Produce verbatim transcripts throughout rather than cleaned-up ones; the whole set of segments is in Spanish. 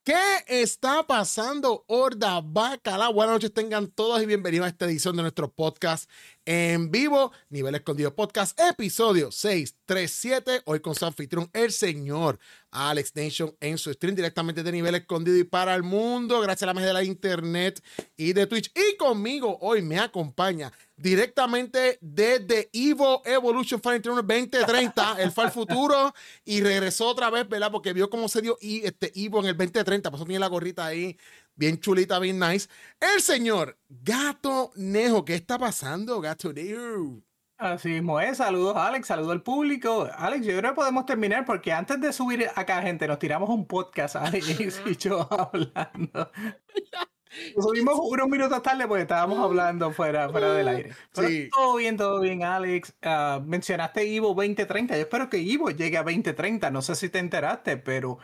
¿Qué está pasando, Horda Bacalao? Buenas noches, tengan todos y bienvenidos a esta edición de nuestro podcast en vivo, Nivel Escondido Podcast, episodio seiscientos treinta y siete. Hoy con su anfitrión, el señor Alex Nation, en su stream directamente de Nivel Escondido y para el mundo, gracias a la magia de la internet y de Twitch. Y conmigo hoy me acompaña directamente desde Evo Evolution Fighting Tournament veinte treinta. Él fue al futuro y regresó otra vez, ¿verdad? Porque vio cómo se dio y este Evo en el veinte treinta. Por eso tiene la gorrita ahí, bien chulita, bien nice. El señor Gato Nejo. ¿Qué está pasando, Gato Nejo? Así mismo es. Saludos, Alex. Saludos al público. Alex, yo creo que podemos terminar porque antes de subir acá, gente, nos tiramos un podcast, Alex y yo hablando. Nos subimos unos minutos tarde porque estábamos hablando fuera, fuera del aire. Pero sí, todo bien, todo bien, Alex. Uh, mencionaste Evo veinte treinta. Yo espero que Evo llegue a veinte treinta. No sé si te enteraste, pero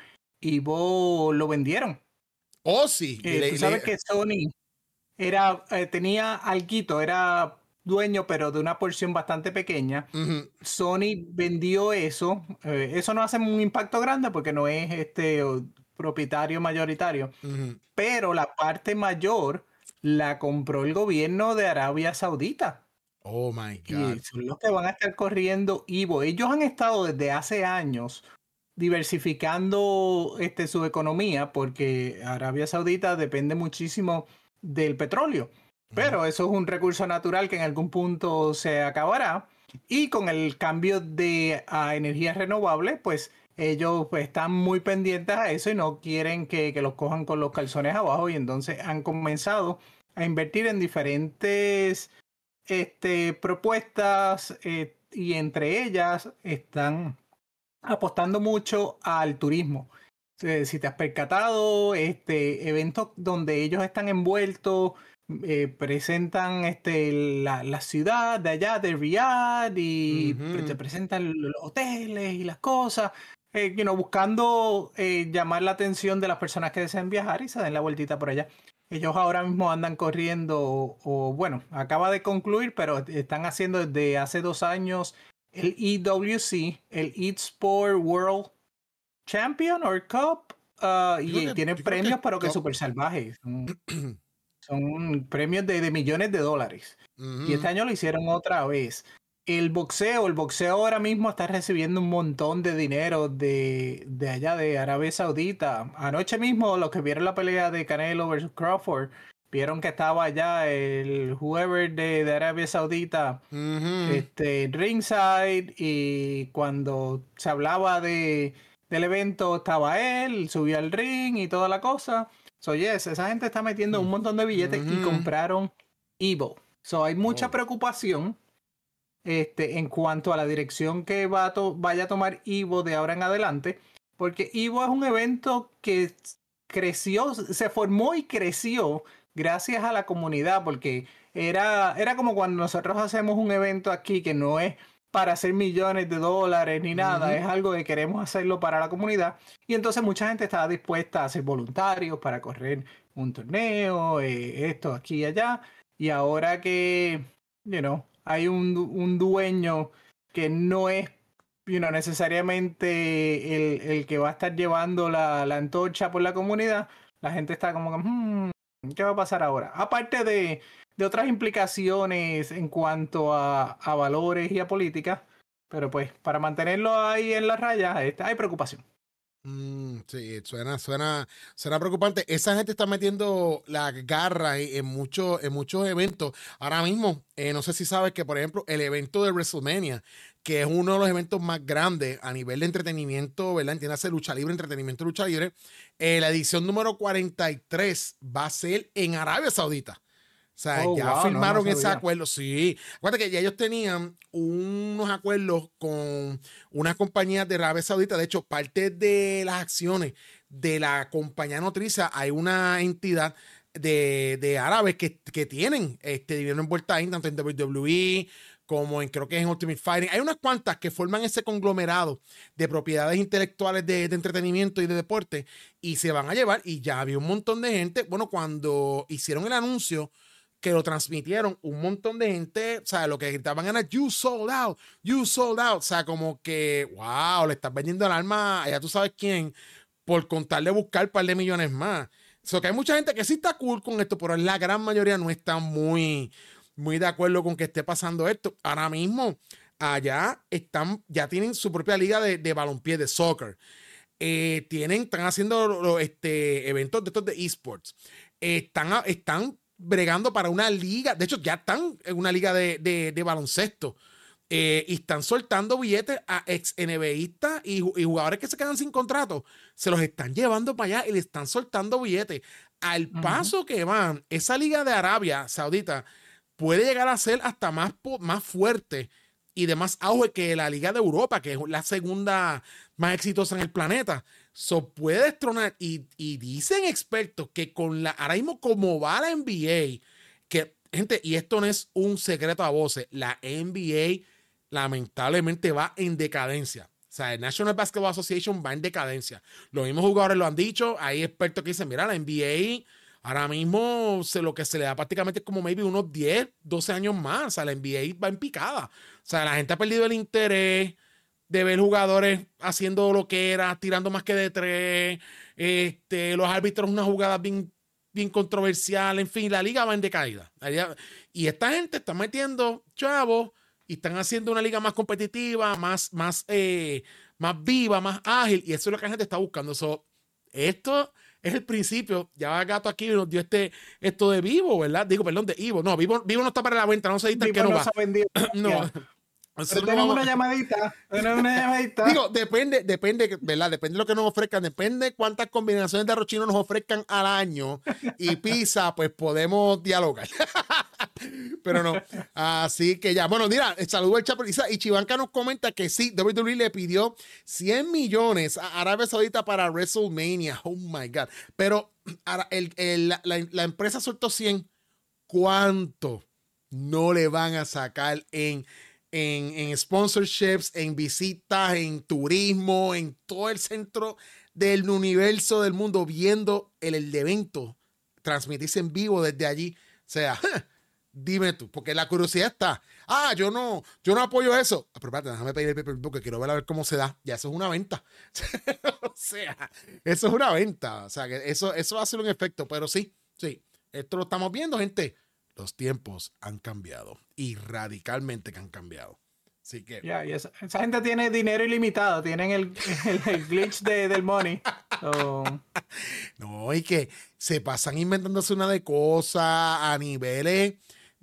Evo lo vendieron. Oh, sí. Eh, le, tú sabes le... que Sony era, eh, tenía alguito, era dueño, pero de una porción bastante pequeña. Uh-huh. Sony vendió eso. Eh, eso no hace un impacto grande porque no es este propietario mayoritario. Uh-huh. Pero la parte mayor la compró el gobierno de Arabia Saudita. Oh my God. Y son los que van a estar corriendo Evo. Ellos han estado desde hace años diversificando este, su economía porque Arabia Saudita depende muchísimo del petróleo. Pero eso es un recurso natural que en algún punto se acabará. Y con el cambio de a energías renovables, pues ellos pues, están muy pendientes a eso y no quieren que, que los cojan con los calzones abajo. Y entonces han comenzado a invertir en diferentes este, propuestas eh, y entre ellas están apostando mucho al turismo. Eh, si te has percatado, este, eventos donde ellos están envueltos, Eh, presentan este, la, la ciudad de allá de Riyadh y uh-huh. te presentan los hoteles y las cosas, eh, you know, buscando eh, llamar la atención de las personas que desean viajar y se den la vueltita por allá. Ellos ahora mismo andan corriendo, o, o bueno, acaba de concluir, pero están haciendo desde hace dos años el E W C, el eSport World Champion or Cup, uh, y que, tienen premios, que pero que súper salvajes. Son premios de, de millones de dólares. Uh-huh. Y este año lo hicieron otra vez. El boxeo, el boxeo ahora mismo está recibiendo un montón de dinero de, de allá de Arabia Saudita. Anoche mismo, los que vieron la pelea de Canelo versus Crawford, vieron que estaba allá el whoever de, de Arabia Saudita, uh-huh. este, ringside, y cuando se hablaba de, del evento estaba él, subió al ring y toda la cosa. So yes, esa gente está metiendo un montón de billetes uh-huh. y compraron Evo. So hay mucha oh. preocupación este, en cuanto a la dirección que va a to- vaya a tomar Evo de ahora en adelante, porque Evo es un evento que creció, se formó y creció gracias a la comunidad, porque era, era como cuando nosotros hacemos un evento aquí que no es para hacer millones de dólares ni nada, uh-huh. es algo que queremos hacerlo para la comunidad, y entonces mucha gente estaba dispuesta a ser voluntarios para correr un torneo, eh, esto aquí y allá, y ahora que, you know, hay un, un dueño que no es, you know, necesariamente el, el que va a estar llevando la, la antorcha por la comunidad, la gente está como que, hmm, ¿qué va a pasar ahora? Aparte de de otras implicaciones en cuanto a, a valores y a política, pero pues para mantenerlo ahí en la raya hay preocupación. Mm, sí, suena, suena, suena preocupante. Esa gente está metiendo la garra en muchos, en muchos eventos. Ahora mismo, eh, no sé si sabes que, por ejemplo, el evento de WrestleMania, que es uno de los eventos más grandes a nivel de entretenimiento, ¿verdad? Entiéndase, lucha libre, entretenimiento, lucha libre. Eh, la edición número cuarenta y tres va a ser en Arabia Saudita. O sea, oh, ya wow, firmaron no, no ese acuerdo. Sí. Acuérdate que ya ellos tenían unos acuerdos con unas compañías de Arabia Saudita. De hecho, parte de las acciones de la compañía nodriza, hay una entidad de, de árabes que, que tienen este dinero envuelta ahí, tanto en W W E como en, creo que es en Ultimate Fighting. Hay unas cuantas que forman ese conglomerado de propiedades intelectuales de, de entretenimiento y de deporte y se van a llevar. Y ya había un montón de gente. Bueno, cuando hicieron el anuncio que lo transmitieron, un montón de gente, o sea, lo que gritaban era you sold out, you sold out, o sea, como que, wow, le estás vendiendo el alma, ya tú sabes quién, por contarle buscar un par de millones más. So que hay mucha gente que sí está cool con esto, pero la gran mayoría no está muy, muy de acuerdo con que esté pasando esto. Ahora mismo, allá están, ya tienen su propia liga de, de balompié, de soccer. Eh, tienen, están haciendo los, este, eventos de estos de esports. Eh, están, están bregando para una liga. De hecho, ya están en una liga de, de, de baloncesto. Eh, y están soltando billetes a ex NBAistas y, y jugadores que se quedan sin contrato. Se los están llevando para allá y le están soltando billetes. Al Ujú. paso que van, esa liga de Arabia Saudita puede llegar a ser hasta más, más fuerte y de más auge que la Liga de Europa, que es la segunda más exitosa en el planeta. So puede destronar. Y, y dicen expertos que con la, ahora mismo como va la N B A, que, gente, y esto no es un secreto a voces, la N B A lamentablemente va en decadencia. O sea, el National Basketball Association va en decadencia. Los mismos jugadores lo han dicho. Hay expertos que dicen, mira, la N B A ahora mismo se, lo que se le da prácticamente es como maybe unos diez, doce años más. O sea, la N B A va en picada. O sea, la gente ha perdido el interés de ver jugadores haciendo lo que era, tirando más que de tres. Este, los árbitros, unas jugadas bien, bien controversiales. En fin, la liga va en decaída. Y esta gente está metiendo chavos y están haciendo una liga más competitiva, más, más, eh, más viva, más ágil. Y eso es lo que la gente está buscando. So, esto es el principio. Ya Gato aquí nos dio este, esto de Vivo, ¿verdad? Digo, perdón, de Ivo. No, Vivo, Vivo no está para la venta. No se dice que no, no va. No. Pero tenemos una llamadita, tenemos una llamadita. Digo, depende, depende, ¿verdad? Depende de lo que nos ofrezcan, depende cuántas combinaciones de arroz chino nos ofrezcan al año y pizza, pues podemos dialogar. Pero no, así que ya. Bueno, mira, saludo al Chapo y Chivanca nos comenta que sí, W W E le pidió cien millones a Arabia Saudita para WrestleMania. Oh my God. Pero el, el, la, la empresa soltó cien. ¿Cuánto no le van a sacar en... En, en sponsorships, en visitas, en turismo, en todo el centro del universo del mundo, viendo el, el evento transmitirse en vivo desde allí? O sea, dime tú, porque la curiosidad está. Ah, yo no, yo no apoyo eso. Ah, pero espérate, déjame pedir el pay per view porque quiero ver a ver cómo se da. Ya eso es una venta. O sea, eso es una venta. O sea, que eso, eso va a ser un efecto, pero sí, sí. Esto lo estamos viendo, gente. Los tiempos han cambiado y radicalmente que han cambiado. Así que... Yeah, y esa, esa gente tiene dinero ilimitado, tienen el, el, el glitch de, del money. So... No, y que se pasan inventándose una de cosas a niveles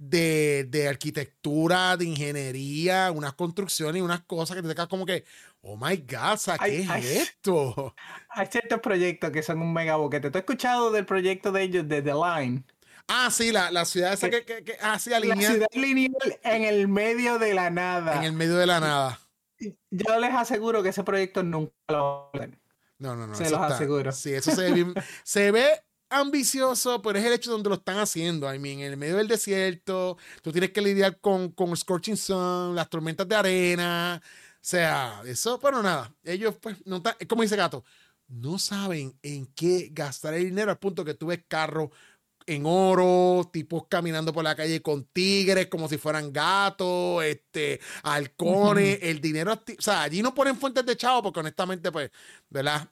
de, de arquitectura, de ingeniería, unas construcciones y unas cosas que te quedas como que, oh my God, ¿qué hay, es hay, esto? Hay ciertos proyectos que son un mega boquete. ¿Tú has escuchado del proyecto de ellos, de The Line? Ah, sí, la, la ciudad esa que, que, que hacia lineal. La ciudad lineal en el medio de la nada. En el medio de la nada. Yo les aseguro que ese proyecto nunca lo van a No, no, no. Se los está, aseguro. Sí, eso se ve bien. Se ve ambicioso, pero es el hecho donde lo están haciendo. I mean, en el medio del desierto, tú tienes que lidiar con, con Scorching Sun, las tormentas de arena. O sea, eso, pero nada. Ellos, pues, no están, como dice Gato, no saben en qué gastar el dinero al punto que tú ves carros en oro, tipos caminando por la calle con tigres como si fueran gatos, este, halcones, uh-huh. El dinero, o sea, allí no ponen fuentes de chavo porque honestamente, pues, ¿verdad?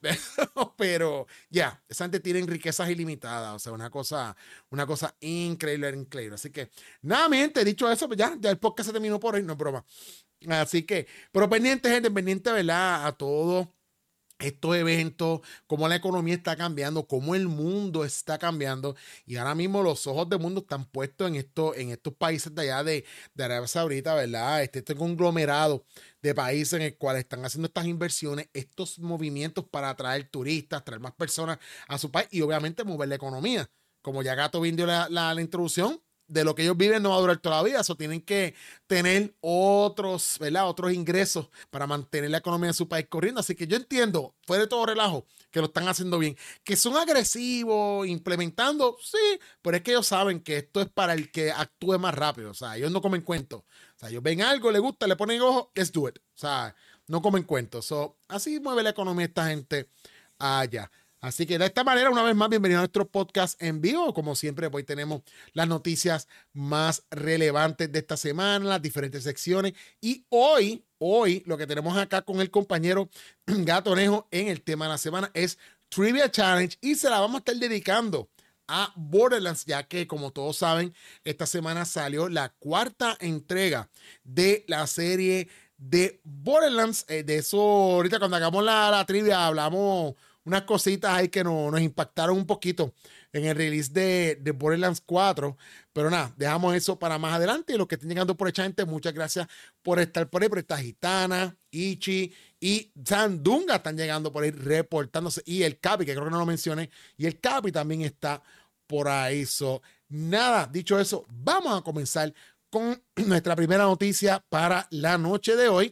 Pero ya, yeah, esa gente tiene riquezas ilimitadas, o sea, una cosa, una cosa increíble, increíble. Así que, nada, mi gente, dicho eso, pues ya, ya el podcast se terminó por hoy, no es broma. Así que, pero pendiente, gente, pendiente, ¿verdad? A todo estos eventos, cómo la economía está cambiando, cómo el mundo está cambiando, y ahora mismo los ojos del mundo están puestos en, esto, en estos países de allá de, de Arabia Saudita, ¿verdad? Este, este conglomerado de países en el cual están haciendo estas inversiones, estos movimientos para atraer turistas, traer más personas a su país y obviamente mover la economía. Como ya Gato vendió la, la, la introducción, de lo que ellos viven no va a durar toda la vida, eso tienen que tener otros, ¿verdad? Otros ingresos para mantener la economía de su país corriendo. Así que yo entiendo, fuera de todo relajo, que lo están haciendo bien. Que son agresivos, implementando, sí, pero es que ellos saben que esto es para el que actúe más rápido. O sea, ellos no comen cuentos. O sea, ellos ven algo, les gusta, le ponen ojo, let's do it. O sea, no comen cuentos. So, así mueve la economía esta gente allá. Así que de esta manera, una vez más, bienvenido a nuestro podcast en vivo. Como siempre, hoy tenemos las noticias más relevantes de esta semana, las diferentes secciones. Y hoy, hoy, lo que tenemos acá con el compañero Gato Nejo en el tema de la semana es Trivia Challenge y se la vamos a estar dedicando a Borderlands, ya que como todos saben, esta semana salió la cuarta entrega de la serie de Borderlands. Eh, de eso, ahorita cuando hagamos la, la trivia, hablamos unas cositas ahí que no, nos impactaron un poquito en el release de, de Borderlands cuatro. Pero nada, dejamos eso para más adelante. Y los que estén llegando por esta gente, muchas gracias por estar por ahí, por esta Gitana, Ichi y Sandunga están llegando por ahí reportándose. Y el Capi, que creo que no lo mencioné, y el Capi también está por ahí. So, nada, dicho eso, vamos a comenzar con nuestra primera noticia para la noche de hoy.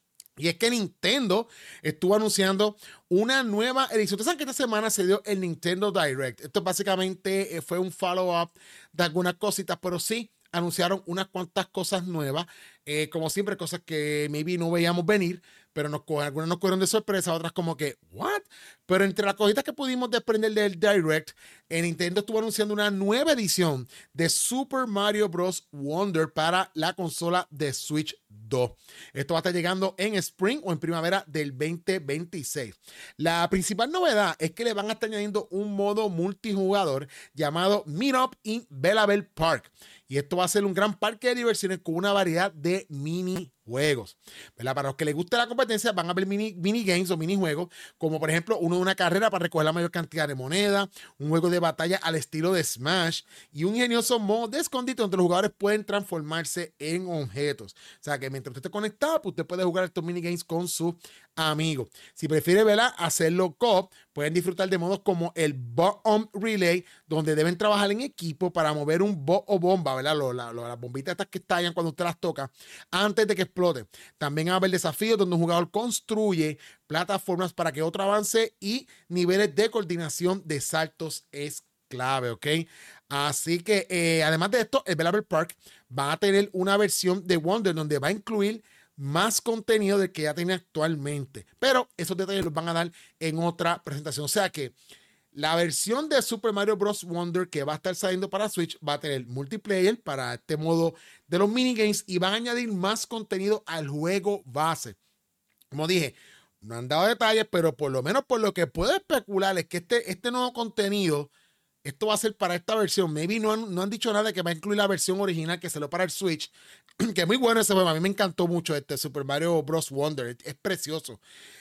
Y es que Nintendo estuvo anunciando una nueva edición. Ustedes saben que esta semana se dio el Nintendo Direct. Esto básicamente eh, fue un follow-up de algunas cositas, pero sí anunciaron unas cuantas cosas nuevas. Eh, como siempre, cosas que maybe no veíamos venir, pero nos, algunas nos cogieron de sorpresa, otras como que, ¿what? Pero entre las cositas que pudimos desprender del Direct, eh, Nintendo estuvo anunciando una nueva edición de Super Mario Bros. Wonder para la consola de Switch dos. Esto va a estar llegando en Spring o en primavera del veinte veintiséis. La principal novedad es que le van a estar añadiendo un modo multijugador llamado Meet Up in Bellabelle Park. Y esto va a ser un gran parque de diversiones con una variedad de minijuegos. ¿Verdad? Para los que les guste la competencia, van a ver mini, minigames o minijuegos, como por ejemplo uno de una carrera para recoger la mayor cantidad de moneda, un juego de batalla al estilo de Smash y un ingenioso modo de escondite donde los jugadores pueden transformarse en objetos. O sea que mientras usted esté conectado, pues usted puede jugar estos minigames con sus amigos. Si prefiere, ¿verdad?, hacerlo co-op, pueden disfrutar de modos como el Bomb Relay, donde deben trabajar en equipo para mover un bo o bomba, ¿verdad? Lo, la, lo, las bombitas estas que estallan cuando usted las toca antes de que explote. También va a haber desafíos donde un jugador construye plataformas para que otro avance y niveles de coordinación de saltos es clave, ¿ok? Así que, eh, además de esto, el Bellabelle Park va a tener una versión de Wonder donde va a incluir más contenido del que ya tiene actualmente. Pero esos detalles los van a dar en otra presentación. O sea que la versión de Super Mario Bros. Wonder que va a estar saliendo para Switch va a tener multiplayer para este modo de los minigames y van a añadir más contenido al juego base. Como dije, no han dado detalles, pero por lo menos por lo que puedo especular es que este, este nuevo contenido, esto va a ser para esta versión. Maybe no han, no han dicho nada de que va a incluir la versión original que salió para el Switch, que es muy bueno ese juego. A mí me encantó mucho este Super Mario Bros. Wonder. Es, es precioso.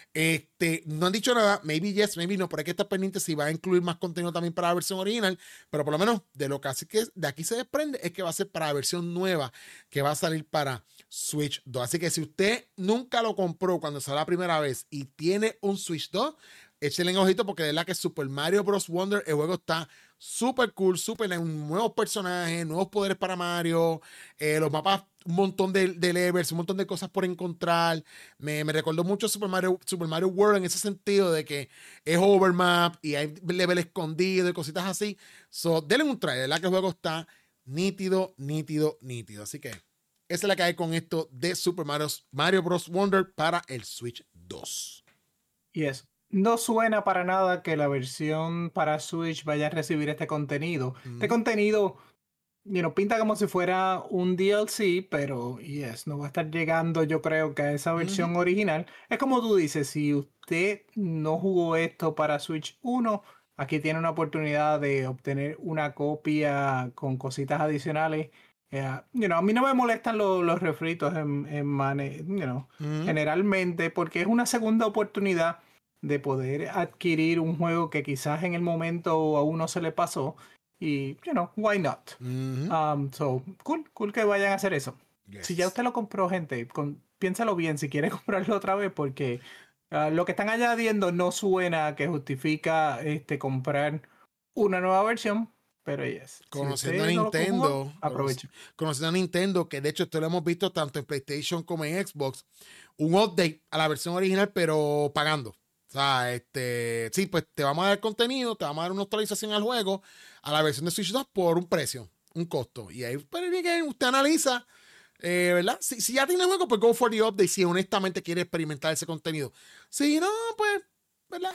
Este, no han dicho nada, maybe yes, maybe no, pero hay que estar pendiente si va a incluir más contenido también para la versión original, pero por lo menos de lo que así que de aquí se desprende es que va a ser para la versión nueva que va a salir para Switch dos. Así que si usted nunca lo compró cuando salió la primera vez y tiene un Switch dos, échenle un ojito porque de verdad que Super Mario Bros. Wonder, el juego está súper cool, súper nuevos personajes, nuevos poderes para Mario, eh, los mapas, un montón de, de levels, un montón de cosas por encontrar. Me, me recordó mucho Super Mario, Super Mario World en ese sentido de que es overmap y hay level escondido y cositas así. So, denle un try, de verdad que el juego está nítido, nítido, nítido. Así que esa es la que hay con esto de Super Mario, Mario Bros. Wonder para el Switch dos. Y eso. No suena para nada que la versión para Switch vaya a recibir este contenido. Mm. Este contenido, you know, pinta como si fuera un D L C, pero yes, no va a estar llegando, yo creo, que a esa versión mm. original. Es como tú dices, si usted no jugó esto para Switch uno, aquí tiene una oportunidad de obtener una copia con cositas adicionales. Yeah. You know, a mí no me molestan los, los refritos en, en mane, you know, mm. generalmente, porque es una segunda oportunidad de poder adquirir un juego que quizás en el momento a uno se le pasó y, you know, why not? Mm-hmm. Um, so, cool, cool que vayan a hacer eso. Yes. Si ya usted lo compró, gente, con, piénsalo bien si quiere comprarlo otra vez porque uh, lo que están añadiendo no suena que justifica este, comprar una nueva versión, pero yes. Conociendo si a Nintendo, no jugó, aprovecho. Conociendo a Nintendo, que de hecho esto lo hemos visto tanto en PlayStation como en Xbox, un update a la versión original, pero pagando. O sea, este, sí, pues te vamos a dar contenido, te vamos a dar una actualización al juego, a la versión de Switch dos por un precio, un costo. Y ahí, pues, usted analiza, eh, ¿verdad? Si, si ya tiene el juego, pues go for the update, si honestamente quiere experimentar ese contenido. Si no, pues, ¿verdad?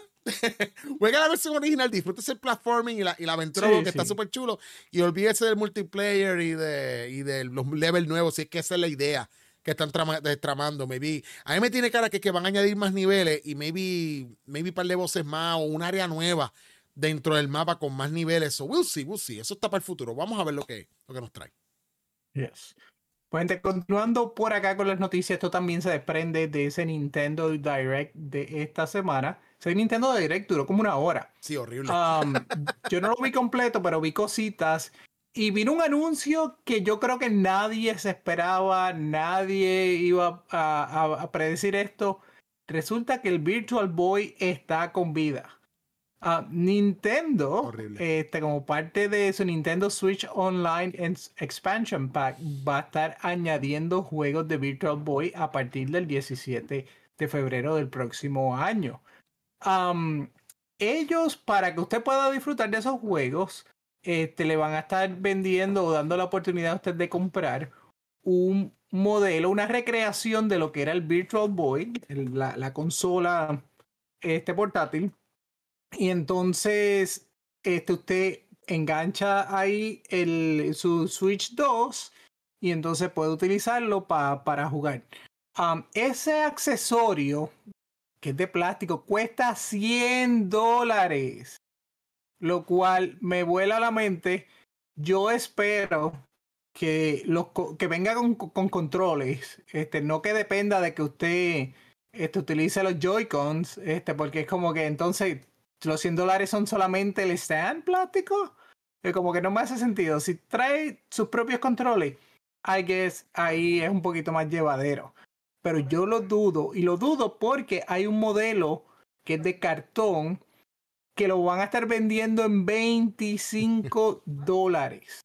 Juega la versión original, disfrútese el platforming y la, y la aventura, sí, que sí. está súper chulo. Y olvídese del multiplayer y de, y de los levels nuevos, si es que esa es la idea que están trama, tramando. Maybe, a mí me tiene cara que, que van a añadir más niveles y maybe, maybe un par de voces más o un área nueva dentro del mapa con más niveles. So we'll see, we'll see. Eso está para el futuro. Vamos a ver lo que, lo que nos trae. Yes. Pues gente, continuando por acá con las noticias, esto también se desprende de ese Nintendo Direct de esta semana. Ese Nintendo Direct duró como una hora. Sí, horrible. Um, yo no lo vi completo, pero vi cositas. Y vino un anuncio que yo creo que nadie se esperaba, nadie iba a, a, a predecir esto. Resulta que el Virtual Boy está con vida. Uh, Nintendo, este, como parte de su Nintendo Switch Online Expansion Pack, va a estar añadiendo juegos de Virtual Boy a partir del diecisiete de febrero del próximo año. Um, ellos, para que usted pueda disfrutar de esos juegos, este, le van a estar vendiendo o dando la oportunidad a usted de comprar un modelo, una recreación de lo que era el Virtual Boy, el, la, la consola este, portátil. Y entonces este, usted engancha ahí el, su Switch dos y entonces puede utilizarlo pa, para jugar. Um, ese accesorio, que es de plástico, cuesta cien dólares. Lo cual me vuela a la mente. Yo espero que, los, que venga con, con controles. Este, no que dependa de que usted este, utilice los Joy-Cons. Este, porque es como que entonces... los cien dólares son solamente el stand plástico. Es como que no me hace sentido. Si trae sus propios controles, I guess ahí es un poquito más llevadero. Pero yo lo dudo. Y lo dudo porque hay un modelo que es de cartón que lo van a estar vendiendo en veinticinco dólares.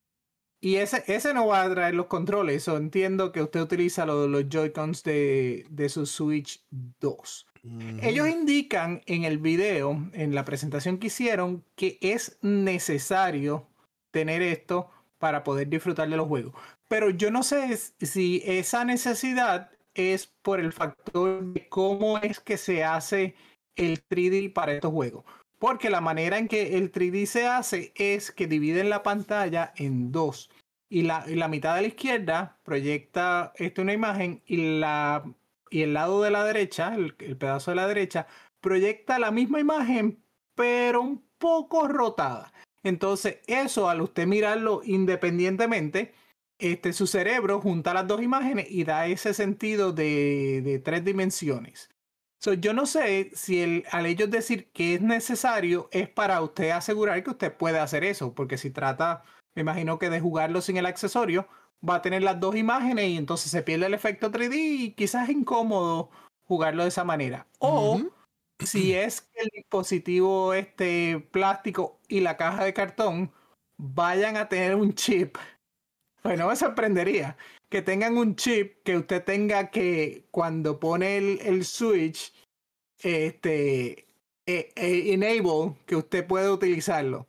Y ese, ese no va a traer los controles. So, entiendo que usted utiliza los, los Joy-Cons de, de su Switch dos. Uh-huh. Ellos indican en el video, en la presentación que hicieron, que es necesario tener esto para poder disfrutar de los juegos. Pero yo no sé si esa necesidad es por el factor de cómo es que se hace el tres D para estos juegos. Porque la manera en que el tres D se hace es que dividen la pantalla en dos. Y la, y la mitad de la izquierda proyecta esto, una imagen, y, la, y el lado de la derecha, el, el pedazo de la derecha, proyecta la misma imagen, pero un poco rotada. Entonces, eso al usted mirarlo independientemente, este, su cerebro junta las dos imágenes y da ese sentido de, de tres dimensiones. So, yo no sé si el, al ellos decir que es necesario es para usted asegurar que usted puede hacer eso, porque si trata, me imagino que de jugarlo sin el accesorio, va a tener las dos imágenes y entonces se pierde el efecto tres D y quizás es incómodo jugarlo de esa manera. O uh-huh. si es que el dispositivo este plástico y la caja de cartón vayan a tener un chip. Pues no me sorprendería que tengan un chip que usted tenga que cuando pone el, el Switch este eh, eh, enable, que usted pueda utilizarlo.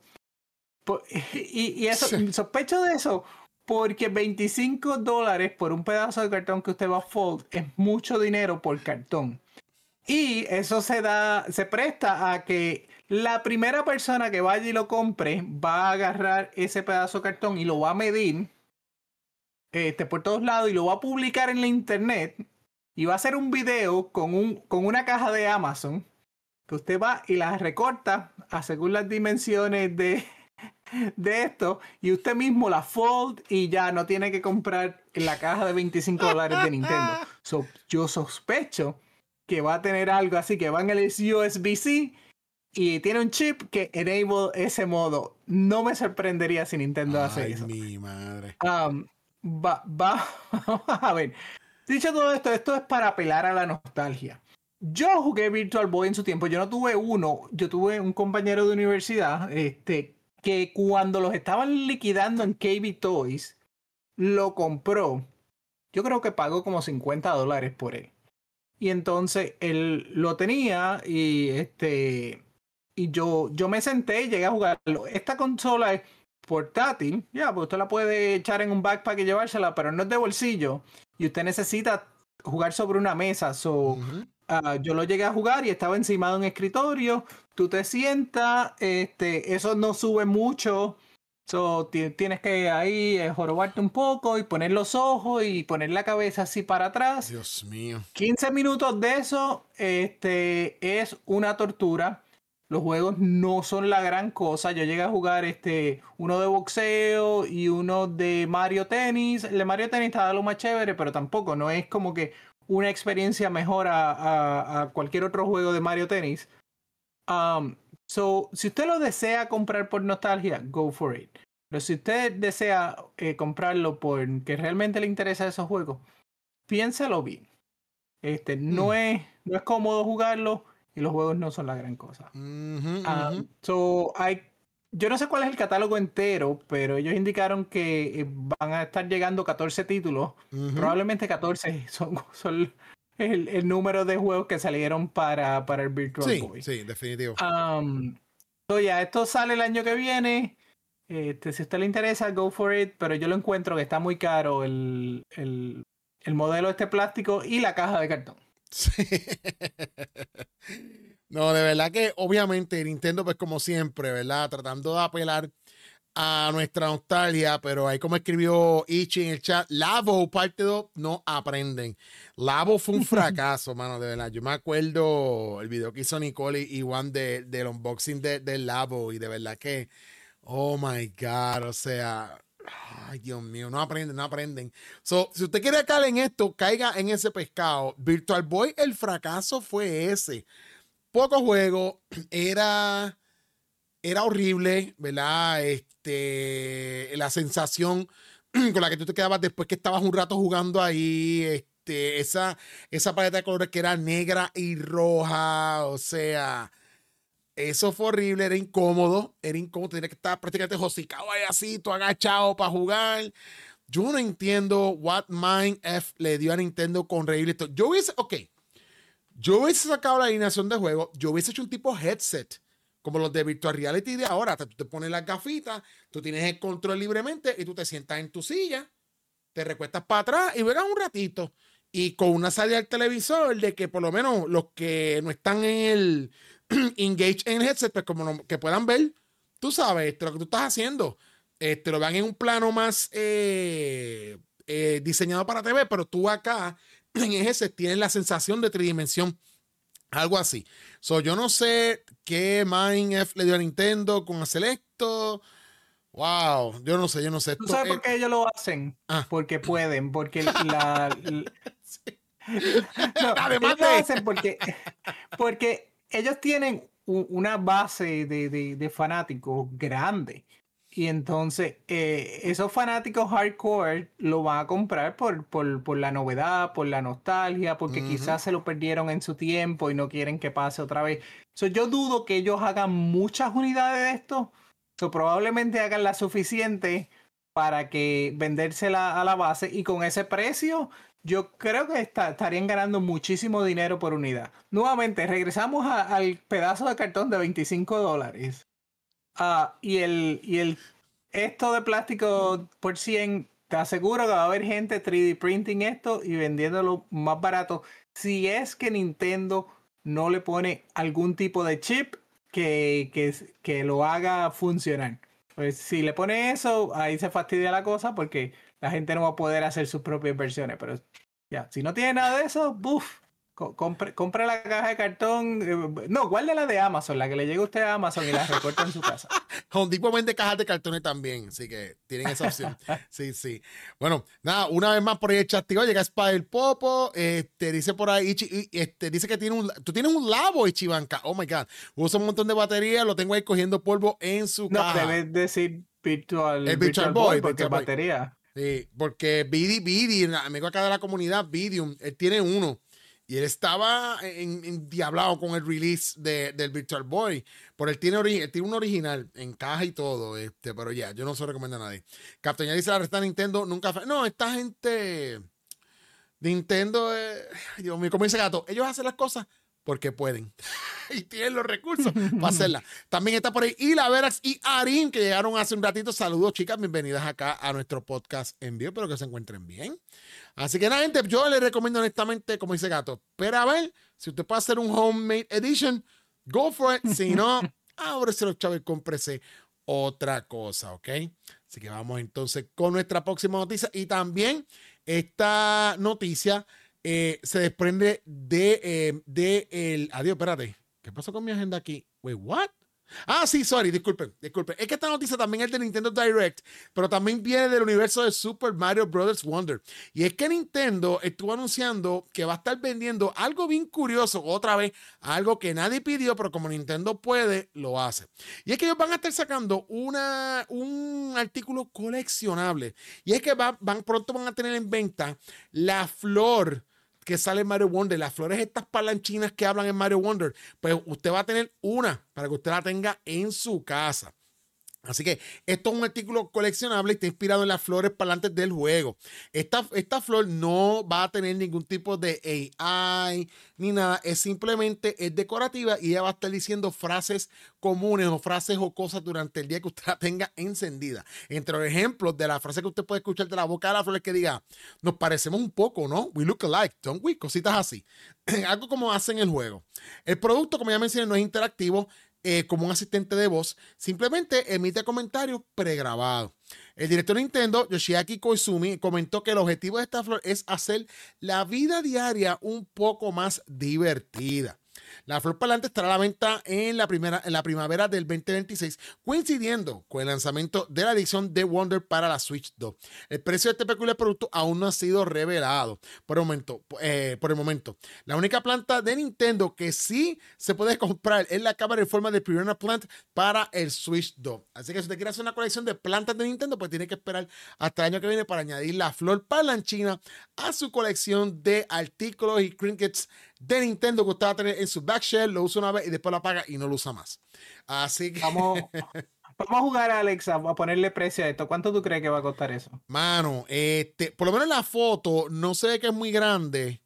Y, y eso, sospecho de eso porque veinticinco dólares por un pedazo de cartón que usted va a fold es mucho dinero por cartón. Y eso se da, se presta a que la primera persona que vaya y lo compre va a agarrar ese pedazo de cartón y lo va a medir este, por todos lados y lo va a publicar en la internet y va a hacer un video con, un, con una caja de Amazon que usted va y la recorta a según las dimensiones de, de esto y usted mismo la fold y ya no tiene que comprar la caja de veinticinco dólares de Nintendo. So, yo sospecho que va a tener algo así que va en el U S B C y tiene un chip que enable ese modo. No me sorprendería si Nintendo Ay, hace eso. Mi madre. Um, Va, va, a ver, dicho todo esto, esto es para apelar a la nostalgia. Yo jugué Virtual Boy en su tiempo, yo no tuve uno, yo tuve un compañero de universidad este, que cuando los estaban liquidando en K B Toys, lo compró. Yo creo que pagó como cincuenta dólares por él. Y entonces él lo tenía y este y yo, yo me senté y llegué a jugarlo. Esta consola es portátil, ya, pues usted la puede echar en un backpack y llevársela, pero no es de bolsillo y usted necesita jugar sobre una mesa. So, uh-huh. uh, yo lo llegué a jugar y estaba encima de un escritorio, tú te sientas, este, eso no sube mucho So, tienes que ahí eh, jorobarte un poco y poner los ojos y poner la cabeza así para atrás. Dios mío. quince minutos de eso este, es una tortura. Los juegos no son la gran cosa. Yo llegué a jugar este, uno de boxeo y uno de Mario Tennis. El de Mario Tennis estaba lo más chévere, pero tampoco, no es como que una experiencia mejor a, a, a cualquier otro juego de Mario Tennis. Um, so, si usted lo desea comprar por nostalgia, go for it. Pero si usted desea eh, comprarlo porque realmente le interesa esos juegos, piénsalo bien. Este, no, Mm. es, no es cómodo jugarlo y los juegos no son la gran cosa. Uh-huh, Um, uh-huh. so, hay, yo no sé cuál es el catálogo entero, pero ellos indicaron que eh, van a estar llegando catorce títulos. Uh-huh. Probablemente catorce son, son el, el número de juegos que salieron para, para el Virtual Sí, Boy. sí, definitivo. Um, so ya, esto sale el año que viene. Este, si a usted le interesa, go for it. Pero yo lo encuentro que está muy caro el, el, el modelo de este plástico y la caja de cartón. Sí. No, de verdad que obviamente Nintendo, pues como siempre, ¿verdad? Tratando de apelar a nuestra nostalgia, pero ahí como escribió Ichi en el chat, Labo parte dos no aprenden. Labo fue un fracaso, mano, de verdad. Yo me acuerdo el video que hizo Nicole y Juan de, del unboxing del de Labo y de verdad que, oh my God, o sea, ay Dios mío, no aprenden, no aprenden. So, si usted quiere caer en esto, caiga en ese pescado. Virtual Boy, el fracaso fue ese. Poco juego, era... Era horrible, ¿verdad? Este, la sensación con la que tú te quedabas después que estabas un rato jugando ahí, este, esa, esa paleta de colores que era negra y roja, o sea, eso fue horrible, era incómodo, era incómodo, tenía que estar prácticamente josicado ahí así, tú agachado para jugar. Yo no entiendo what Mind F le dio a Nintendo con reír esto. Yo hubiese, ok, yo hubiese sacado la alineación de juego, yo hubiese hecho un tipo headset, como los de Virtual Reality de ahora. Tú te pones las gafitas, tú tienes el control libremente y tú te sientas en tu silla, te recuestas para atrás y juegas un ratito. Y con una salida al televisor de que por lo menos los que no están en el engage en el headset, pues como no, que puedan ver, tú sabes, esto, lo que tú estás haciendo. Este, lo vean en un plano más eh, eh, diseñado para T V, pero tú acá en el headset tienes la sensación de tridimensión. Algo así. So, yo no sé qué Mind F le dio a Nintendo con hacer esto. Wow, yo no sé, yo no sé. ¿Tú Esto sabes es... por qué ellos lo hacen? Ah. Porque pueden, porque la... la... Sí. No, Además ellos lo de... hacen porque, porque ellos tienen u- una base de, de, de fanáticos grande. Y entonces eh, esos fanáticos hardcore lo van a comprar por, por, por la novedad, por la nostalgia, porque Uh-huh. quizás se lo perdieron en su tiempo y no quieren que pase otra vez. So, yo dudo que ellos hagan muchas unidades de esto. So, probablemente hagan la suficiente para que vendérsela a la base y con ese precio yo creo que está, estarían ganando muchísimo dinero por unidad. Nuevamente, regresamos a, al pedazo de cartón de veinticinco dólares. Uh, y el y el esto de plástico por cien, te aseguro que va a haber gente tres D printing esto y vendiéndolo más barato si es que Nintendo no le pone algún tipo de chip que, que, que lo haga funcionar. Pues si le pone eso, ahí se fastidia la cosa porque la gente no va a poder hacer sus propias versiones. Pero ya, si no tiene nada de eso, ¡buf! Compre, compre la caja de cartón. Eh, no, guarde la de Amazon, la que le llegue a usted a Amazon y la recorta en su casa. Home Depot vende cajas de cartones también, así que tienen esa opción. Sí, sí. Bueno, nada, una vez más por ahí el chat, tío, llega Spider Popo, este, dice por ahí, Ichi, este, dice que tiene un, tú tienes un Labo, Ichibanka. Oh my God. Usa un montón de batería, lo tengo ahí cogiendo polvo en su no, caja. No, debes decir Virtual, el Virtual, Virtual Boy, Boy porque Virtual batería. Boy. Sí, porque Bidi Bidi, amigo acá de la comunidad, Vidium, él tiene uno. Y él estaba endiablado con el release de, del Virtual Boy. Pero él tiene, él tiene un original en caja y todo. Este, pero ya, yo no se lo recomiendo a nadie. Captain ya dice la resta de Nintendo nunca. No, esta gente. Nintendo. Eh, Dios mío, como dice Gato, ellos hacen las cosas porque pueden. Y tienen los recursos para hacerlas. También está por ahí Ila Verax y Arin, que llegaron hace un ratito. Saludos, chicas. Bienvenidas acá a nuestro podcast en vivo. Espero que se encuentren bien. Así que nada, gente, yo les recomiendo honestamente, como dice Gato, pero a ver, si usted puede hacer un homemade edition, go for it. Si no, ábrese los chavos y cómprese otra cosa, ¿ok? Así que vamos entonces con nuestra próxima noticia. Y también esta noticia eh, se desprende de, eh, de el... Adiós, espérate. ¿Qué pasó con mi agenda aquí? Wait, what? Ah, sí, sorry, disculpen, disculpen. Es que esta noticia también es de Nintendo Direct, pero también viene del universo de Super Mario Bros. Wonder. Y es que Nintendo estuvo anunciando que va a estar vendiendo algo bien curioso, otra vez, algo que nadie pidió, pero como Nintendo puede, lo hace. Y es que ellos van a estar sacando una, un artículo coleccionable. Y es que va, van, pronto van a tener en venta la flor que sale en Mario Wonder, las flores estas palanchinas que hablan en Mario Wonder, pues usted va a tener una para que usted la tenga en su casa. Así que esto es un artículo coleccionable y está inspirado en las flores parlantes del juego. Esta, esta flor no va a tener ningún tipo de A I ni nada. Es simplemente es decorativa y ella va a estar diciendo frases comunes o frases o cosas durante el día que usted la tenga encendida. Entre los ejemplos de la frase que usted puede escuchar de la boca de la flor es que diga, nos parecemos un poco, ¿no? We look alike, don't we? Cositas así. Algo como hacen en el juego. El producto, como ya mencioné, no es interactivo. Eh, como un asistente de voz, simplemente emite comentarios pregrabados. El director de Nintendo, Yoshiaki Koizumi, comentó que el objetivo de esta flor es hacer la vida diaria un poco más divertida. La flor parlante estará a la venta en la, primera, en la primavera del veinte veintiséis, coincidiendo con el lanzamiento de la edición de Wonder para la Switch dos. El precio de este peculiar producto aún no ha sido revelado por el momento. Eh, por el momento. La única planta de Nintendo que sí se puede comprar es la cámara en forma de Piranha Plant para el Switch dos. Así que si usted quiere hacer una colección de plantas de Nintendo, pues tiene que esperar hasta el año que viene para añadir la flor parlanchina a su colección de artículos y trinkets de Nintendo que usted va a tener en su backshell, lo usa una vez y después lo apaga y no lo usa más. Así que... Vamos, vamos a jugar a Alexa, a ponerle precio a esto. ¿Cuánto tú crees que va a costar eso? Mano, este, por lo menos la foto no se ve que es muy grande.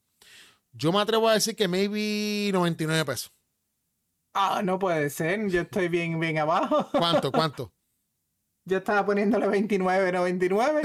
Yo me atrevo a decir que maybe noventa y nueve pesos. Ah, no puede ser. Yo estoy bien, bien abajo. ¿Cuánto? ¿Cuánto? Yo estaba poniéndole veintinueve noventa y nueve.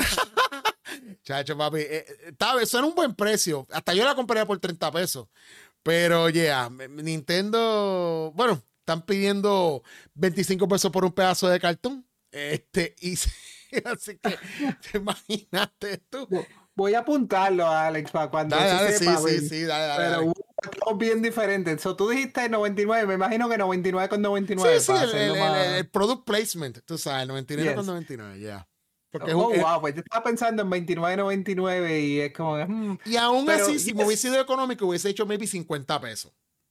Chacho, papi, eh, eh, eso era un buen precio. Hasta yo la compraría por treinta pesos. Pero, yeah, Nintendo, bueno, están pidiendo veinticinco pesos por un pedazo de cartón. Este, y así que, ¿te imaginaste tú? Voy a apuntarlo, Alex, para cuando dale, se dale, sepa. Sí, sí, sí, dale, dale. Pero dale. estamos bien diferentes. So, tú dijiste noventa y nueve, me imagino que noventa y nueve con noventa y nueve. Sí, sí, el, el, más... el, el product placement, tú sabes, noventa y nueve yes. con noventa y nueve, ya. Yeah. Porque oh, es un, wow, pues yo estaba pensando en veintinueve noventa y nueve y es como... Hmm, y aún pero, así, si yes. me hubiese sido económico, hubiese hecho maybe cincuenta pesos.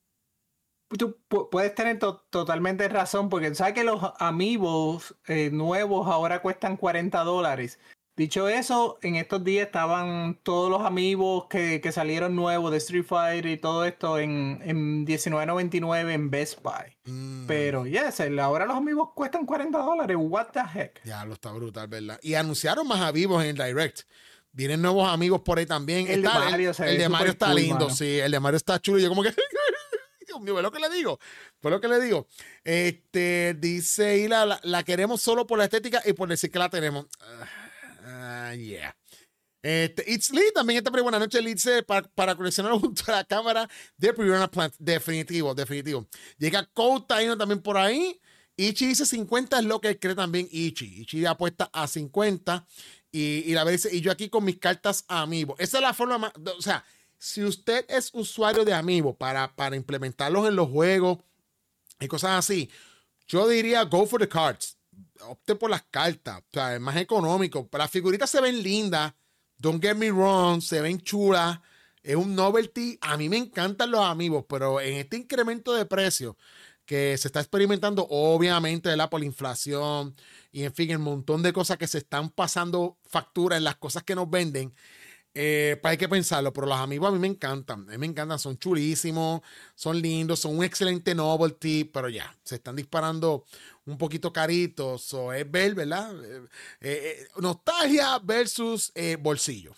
Tú puedes tener to totalmente razón, porque sabes que los amiibos eh, nuevos ahora cuestan cuarenta dólares. Dicho eso, en estos días estaban todos los amiibos que, que salieron nuevos de Street Fighter y todo esto en, en diecinueve noventa y nueve en Best Buy. Mm. Pero, yes, ahora los amiibos cuestan cuarenta dólares. What the heck? Ya, lo está brutal, ¿verdad? Y anunciaron más amigos en el Direct. Vienen nuevos amigos por ahí también. El está, de Mario, el, el de Mario está cool, lindo, mano. sí. El de Mario está chulo. Y yo como que... Dios mío, es lo que le digo. Fue lo que le digo. Este, dice Hila, la, la queremos solo por la estética y por decir que la tenemos. Uh, uh, yeah. Este, It's Lee también está muy buena noche, Lee, para, para coleccionar junto a la cámara de Piranha Plant. Definitivo, definitivo. Llega Code Taino también por ahí. Ichi dice cincuenta es lo que cree también Ichi. Ichi apuesta a cincuenta. Y, y la vez y yo aquí con mis cartas Amiibo. Esa es la forma más. O sea, si usted es usuario de Amiibo para, para implementarlos en los juegos y cosas así, yo diría go for the cards. Opte por las cartas. O sea, es más económico. Las figuritas se ven lindas. Don't get me wrong. Se ven chulas. Es un novelty. A mí me encantan los Amiibos, pero en este incremento de precio que se está experimentando, obviamente, ¿verdad? Por la inflación y, en fin, el montón de cosas que se están pasando factura en las cosas que nos venden. Eh, pues hay que pensarlo, pero los Amiibos a mí me encantan, a mí me encantan, son chulísimos, son lindos, son un excelente novelty, pero ya, se están disparando un poquito caritos, so, es ver, ¿verdad? Eh, eh, nostalgia versus eh, bolsillo.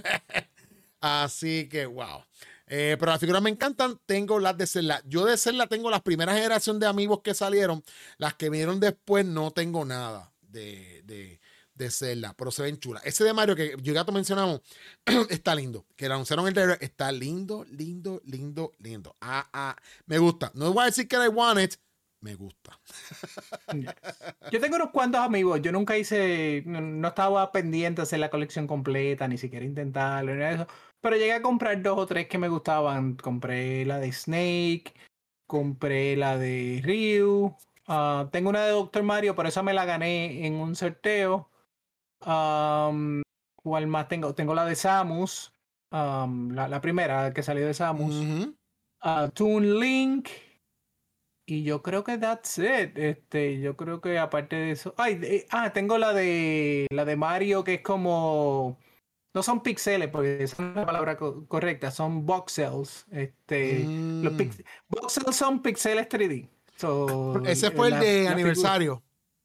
Así que, wow. Eh, pero las figuras me encantan, tengo las de Zelda. Yo de Zelda tengo las primeras generaciones de Amiibos que salieron, las que vinieron después no tengo nada de... de de Zelda, pero se ven chulas. Ese de Mario que yo y Gato mencionamos está lindo. Que lo anunciaron en el Direct, está lindo, lindo, lindo, lindo. Ah, ah, me gusta. No voy a decir que I want it, me gusta. Yes. Yo tengo unos cuantos amigos. Yo nunca hice, no, no estaba pendiente de hacer la colección completa, ni siquiera intentarlo, ni nada de eso. Pero llegué a comprar dos o tres que me gustaban. Compré la de Snake, compré la de Ryu. ah, tengo una de Doctor Mario, pero esa me la gané en un sorteo. Um, ¿Cuál más tengo? Tengo la de Samus, um, la, la primera que salió de Samus. Ujú. Uh, Toon Link. Y yo creo que that's it. Este, yo creo que aparte de eso. Ay, eh, ah, tengo la de la de Mario que es como. No son pixeles, porque esa no es la palabra co- correcta, son voxels. Este, los Mm. pix- voxels son pixeles tres D. So, Ese fue el la, de la figura. aniversario.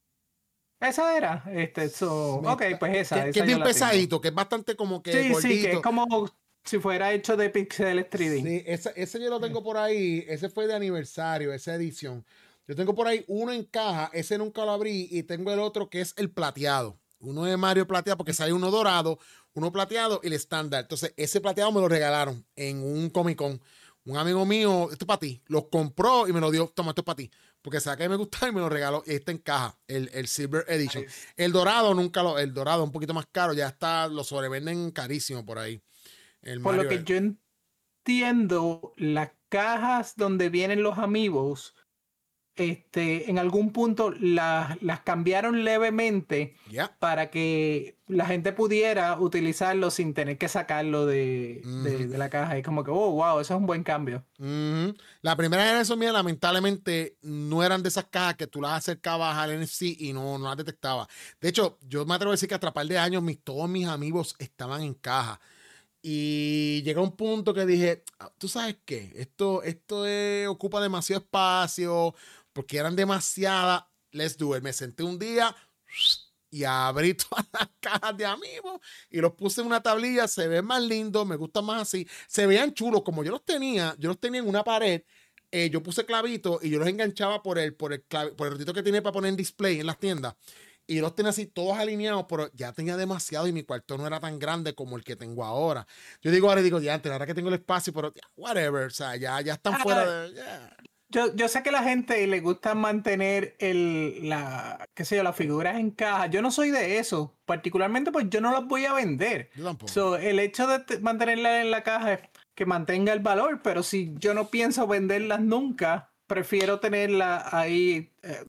Esa era. Este, so, Me ok, está- pues esa, que, que esa es yo bien la tengo. pesadito, que es bastante como que Sí, sí, que es gordito. como si fuera hecho de pixeles tres D. Sí, ese, ese yo lo Eh, tengo por ahí. Ese fue de aniversario, esa edición. Yo tengo por ahí uno en caja, ese nunca lo abrí, y tengo el otro que es el plateado. Uno de Mario plateado, porque sale uno dorado, uno plateado y el estándar. Entonces, ese plateado me lo regalaron en un Comic Con. Un amigo mío, esto es para ti, lo compró y me lo dio, toma, esto es para ti. Porque sabe que me gustaba y me lo regaló. Y está en caja, el, el Silver Edition. nice. El dorado nunca lo, el dorado un poquito más caro, ya está, lo sobrevenden carísimo por ahí. El Por lo Mario. que yo entiendo, las cajas donde vienen los amigos, este, en algún punto las, las cambiaron levemente Ya. para que la gente pudiera utilizarlo sin tener que sacarlo de, de, Ujú. de la caja. Y como que, oh, wow, eso es un buen cambio. Ujú. La primera generación mía, lamentablemente, no eran de esas cajas que tú las acercabas al N F C y no, no las detectaba. De hecho, yo me atrevo a decir que hasta par de años mis, todos mis amigos estaban en caja. Y llegó un punto que dije, "Ah, ¿tú sabes qué? Esto, esto eh, ocupa demasiado espacio, porque eran demasiadas. Let's do it". Me senté un día y abrí todas las cajas de amigos y los puse en una tablilla. Se ven más lindos, me gustan más así. Se veían chulos, como yo los tenía, yo los tenía en una pared. eh, yo puse clavitos y yo los enganchaba por el, por el, clavi- por el rotito que tiene para poner en display en las tiendas. Y yo los tenía así todos alineados, pero ya tenía demasiado y mi cuarto no era tan grande como el que tengo ahora. Yo digo ahora, digo, ya antes, ahora que tengo el espacio, pero ya, whatever, o sea, ya, ya están fuera Ah, de... ya. yo, yo sé que a la gente le gusta mantener el, la, qué sé yo, las figuras en caja. Yo no soy de eso. Particularmente, pues yo no las voy a vender. Yo tampoco. So, el hecho de te- mantenerlas en la caja es que mantenga el valor, pero si yo no pienso venderlas nunca, prefiero tenerlas ahí eh,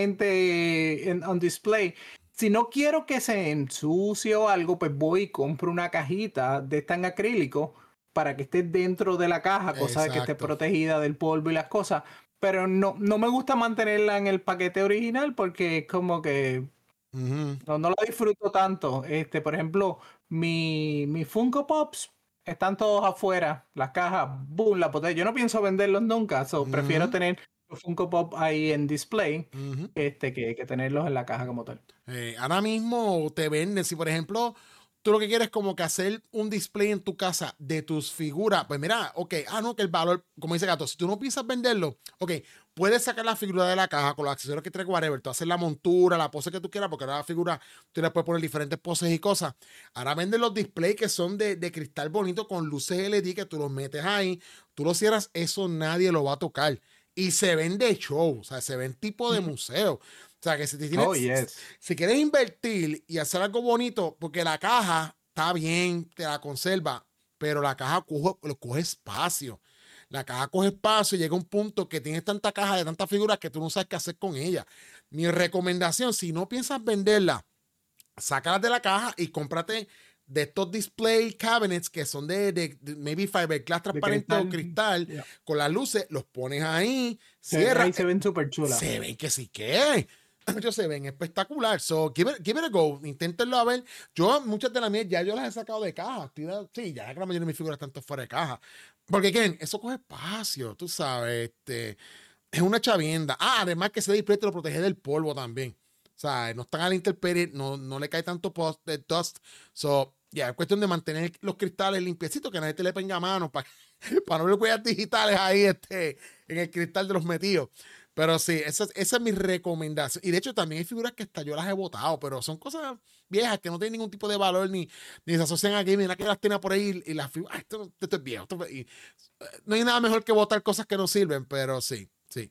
totalmente en on display. Si no quiero que se ensucie o algo, pues voy y compro una cajita de esta en acrílico para que esté dentro de la caja, cosa de que esté Exacto. protegida del polvo y las cosas. Pero no, no me gusta mantenerla en el paquete original porque es como que Ujú. no, no la disfruto tanto. Este, por ejemplo, mi, mi Funko Pops están todos afuera, las cajas, boom, la botella. Yo no pienso venderlos nunca, so prefiero Ujú. tener los Funko Pop ahí en display, Ujú. este, que, que tenerlos en la caja como tal. Eh, ahora mismo te venden, si por ejemplo tú lo que quieres es como que hacer un display en tu casa de tus figuras, pues mira, ok, ah, no, que el valor, como dice Gato, si tú no piensas venderlo, ok, puedes sacar la figura de la caja con los accesorios que traigo, whatever, tú haces la montura, la pose que tú quieras, porque ahora la figura tú le puedes poner diferentes poses y cosas. Ahora venden los displays que son de, de cristal bonito con luces L E D que tú los metes ahí, tú lo cierras, eso nadie lo va a tocar. Y se ven de show, o sea, se ven tipo de Mm. museo. O sea, que si te Oh, tienes, yes. si quieres invertir y hacer algo bonito, porque la caja está bien, te la conserva, pero la caja coge, coge espacio. La caja coge espacio y llega un punto que tienes tanta caja de tantas figuras que tú no sabes qué hacer con ella. Mi recomendación, si no piensas venderla, sácalas de la caja y cómprate de estos display cabinets que son de, de, de maybe fiberglass De transparente o cristal. cristal, Yeah. con las luces, los pones ahí, Se- cierras, Ahí se ven súper chulas. se ven que sí que ellos se ven espectacular. So, give it, give it a go. Inténtenlo a ver. Yo, muchas de las mías ya yo las he sacado de caja. Estoy de- sí, ya la mayoría de mis figuras están todas fuera de caja. Porque, ¿quién? Eso coge espacio, tú sabes. Este, es una chavienda. Ah, además que ese display te lo protege del polvo también. O sea, no están a la intemperie, no, no le cae tanto post, de dust. So, ya, yeah, es cuestión de mantener los cristales limpiecitos, que nadie te le ponga mano para para no ver huellas digitales ahí este, en el cristal de los metidos. Pero sí, esa, es- esa es mi recomendación. Y de hecho, también hay figuras que hasta yo las he botado, pero son cosas viejas que no tienen ningún tipo de valor ni, ni se asocian a gaming. Mira que las tiene por ahí y, y las figuras, "Ah, esto, esto es viejo. Esto- y, eh, no hay nada mejor que botar cosas que no sirven, pero sí, sí.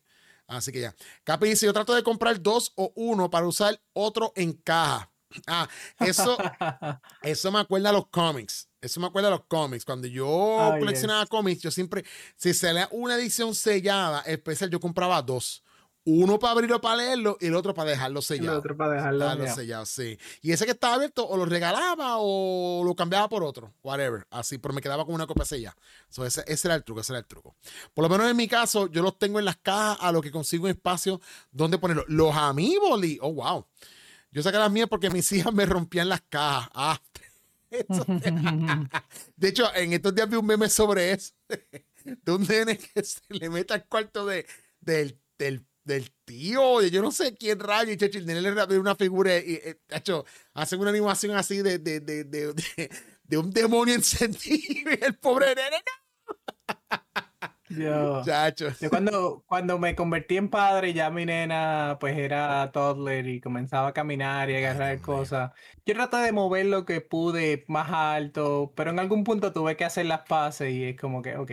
Así que ya. Capi dice, yo trato de comprar dos o uno para usar otro en caja. Ah, eso, eso me acuerda a los cómics. Eso me acuerda a los cómics. Cuando yo Oh, coleccionaba yes. cómics, yo siempre, si salía una edición sellada especial, yo compraba dos. Uno para abrirlo para leerlo y el otro para dejarlo El sellado. otro para dejarlo Dejarlo ya. sellado, sí. Y ese que estaba abierto o lo regalaba o lo cambiaba por otro. Whatever. Así, pero me quedaba con una copia sellada. So, ese, ese era el truco, ese era el truco. Por lo menos en mi caso, yo los tengo en las cajas a lo que consigo un espacio donde ponerlos. Los Amiboli, oh wow. Yo saqué las mías porque mis hijas me rompían las cajas. Ah, eso. De hecho, en estos días vi un meme sobre eso. De un nene que se le mete al cuarto de, del, del, del tío, de yo no sé quién rayo, y chacho, el nene le rape una figura y, y chacho, hacen una animación así de, de, de, de, de, de un demonio encendido y el pobre nene, Yo, chacho. yo cuando, cuando me convertí en padre, ya mi nena pues era toddler y comenzaba a caminar y a Ay, Dios agarrar mío. cosas. Yo traté de mover lo que pude más alto, pero en algún punto tuve que hacer las paces y es como que, ok,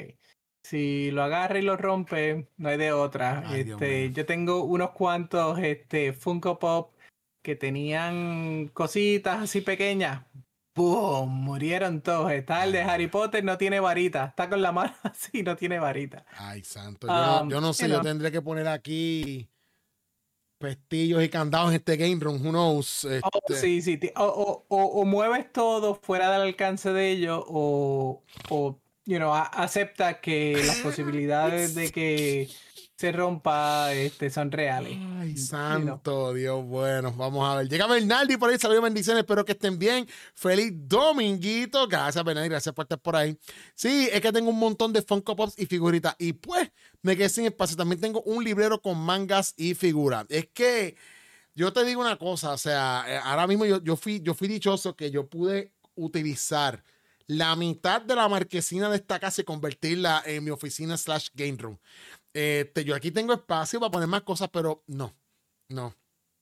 si lo agarra y lo rompe, no hay de otra. Ay, Dios mío. Este, yo tengo unos cuantos este, Funko Pop que tenían cositas así pequeñas. ¡Pum! Murieron todos. Está el Ay, de Dios Harry mío. Potter, no tiene varita. Está con la mano así, no tiene varita. Ay, santo. Yo no, yo Um, no you sé, yo know. tendré que poner aquí pestillos y candados en este game room. Who knows? Oh, Este. sí, sí. ti- O, o, o, o mueves todo fuera del alcance de ellos o, o you know, a- acepta que las posibilidades de que se rompa este, son reales. Ay, You know. santo Dios, bueno, vamos a ver. Llega Bernardi por ahí, saludos, bendiciones, espero que estén bien. Feliz dominguito. Gracias, Bernardi, gracias por estar por ahí. Sí, es que tengo un montón de Funko Pops y figuritas y pues me quedé sin espacio. También tengo un librero con mangas y figuras. Es que yo te digo una cosa, o sea, eh, ahora mismo yo, yo, fui, yo fui dichoso que yo pude utilizar la mitad de la marquesina de esta casa y convertirla en mi oficina slash game room. Este, yo aquí tengo espacio para poner más cosas, pero no, no.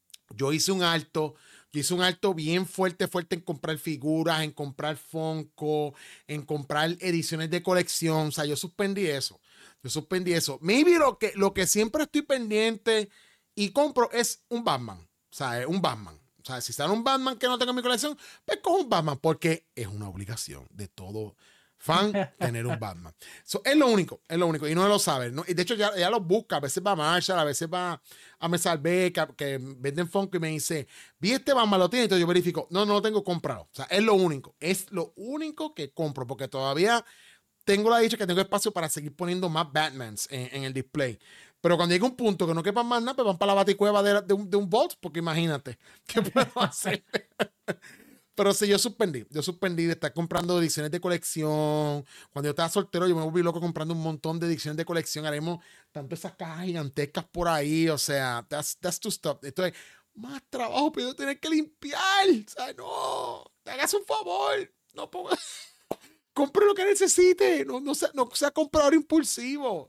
Yo hice un alto, yo hice un alto bien fuerte, fuerte en comprar figuras, en comprar Funko, en comprar ediciones de colección. O sea, yo suspendí eso. Yo suspendí eso. Maybe lo que, lo que siempre estoy pendiente y compro es un Batman. O sea, es un Batman. O sea, si sale un Batman que no tenga en mi colección, pues cojo un Batman porque es una obligación de todo fan tener un Batman. So, es lo único, es lo único. Y no lo sabe, ¿no? Y de hecho ya, ya lo busca. A veces va a Marshall, a veces va a Me Salvé, que, que venden Funko y me dice, vi este Batman, lo tiene. Entonces yo verifico, no, no lo tengo comprado. O sea, es lo único. Es lo único que compro porque todavía tengo la dicha que tengo espacio para seguir poniendo más Batmans en, en el display. Pero cuando llegue un punto que no quepan más nada, pues van para la baticueva de, de, un, de un Bolt, porque imagínate, ¿qué puedo hacer? Pero sí, yo suspendí. Yo suspendí de estar comprando ediciones de colección. Cuando yo estaba soltero, yo me volví loco comprando un montón de ediciones de colección. Haremos tanto esas cajas gigantescas por ahí. O sea, that's, that's too stop. Esto es más trabajo, pero yo tener que limpiar. O sea, no, te hagas un favor. No pongas. Compre lo que necesite. No, no, sea, no sea comprador impulsivo.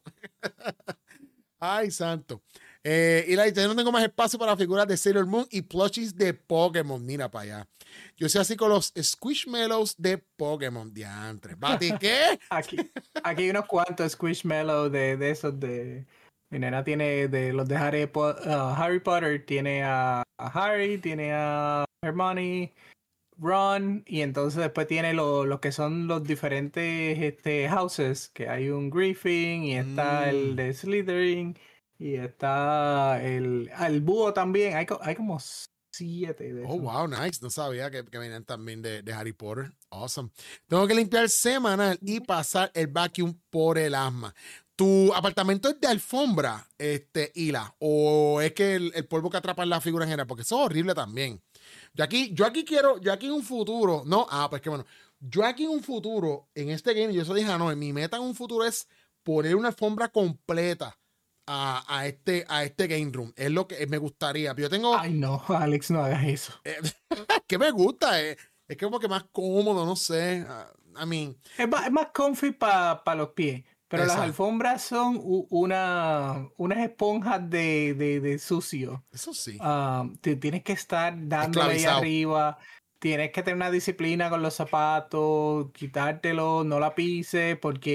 Ay, santo. Eh, y la yo no tengo más espacio para figuras de Sailor Moon y plushies de Pokémon. Mira para allá. Yo soy así con los Squishmallows de Pokémon. Diantre. ¿Bati qué? Aquí, aquí hay unos cuantos Squishmallow de, de esos de... Mi nena tiene de los de Harry, Po- uh, Harry Potter, tiene a, a Harry, tiene a Hermione, Ron, y entonces después tiene lo- los que son los diferentes este, houses, que hay un Griffin, y está el Mm. de Slytherin, y está el, ah, el búho también, hay, co- hay como siete de Oh, esos. wow, nice. No sabía que, que venían también de, de Harry Potter. Awesome. Tengo que limpiar semanal y pasar el vacuum por el asma. ¿Tu apartamento es de alfombra, este, Hila? ¿O es que el, el polvo que atrapa en la figura en general? Porque eso es horrible también. Yo aquí, yo aquí quiero, yo aquí en un futuro, no, ah, pues que bueno, yo aquí en un futuro, en este game, yo eso dije, ah, no, mi meta en un futuro es poner una alfombra completa a, a este, a este game room. Es lo que me gustaría. Yo tengo, Ay no, Alex, no hagas eso. eh, que me gusta, eh, es que como que más cómodo, no sé. Uh, I mean, Es más, es más comfy para pa los pies, pero las esa, alfombras son u- una, unas esponjas de, de, de sucio. eso sí, Ah, te tienes que estar dándole ahí esclavizado. arriba, tienes que tener una disciplina con los zapatos, quitártelo, no la pises, porque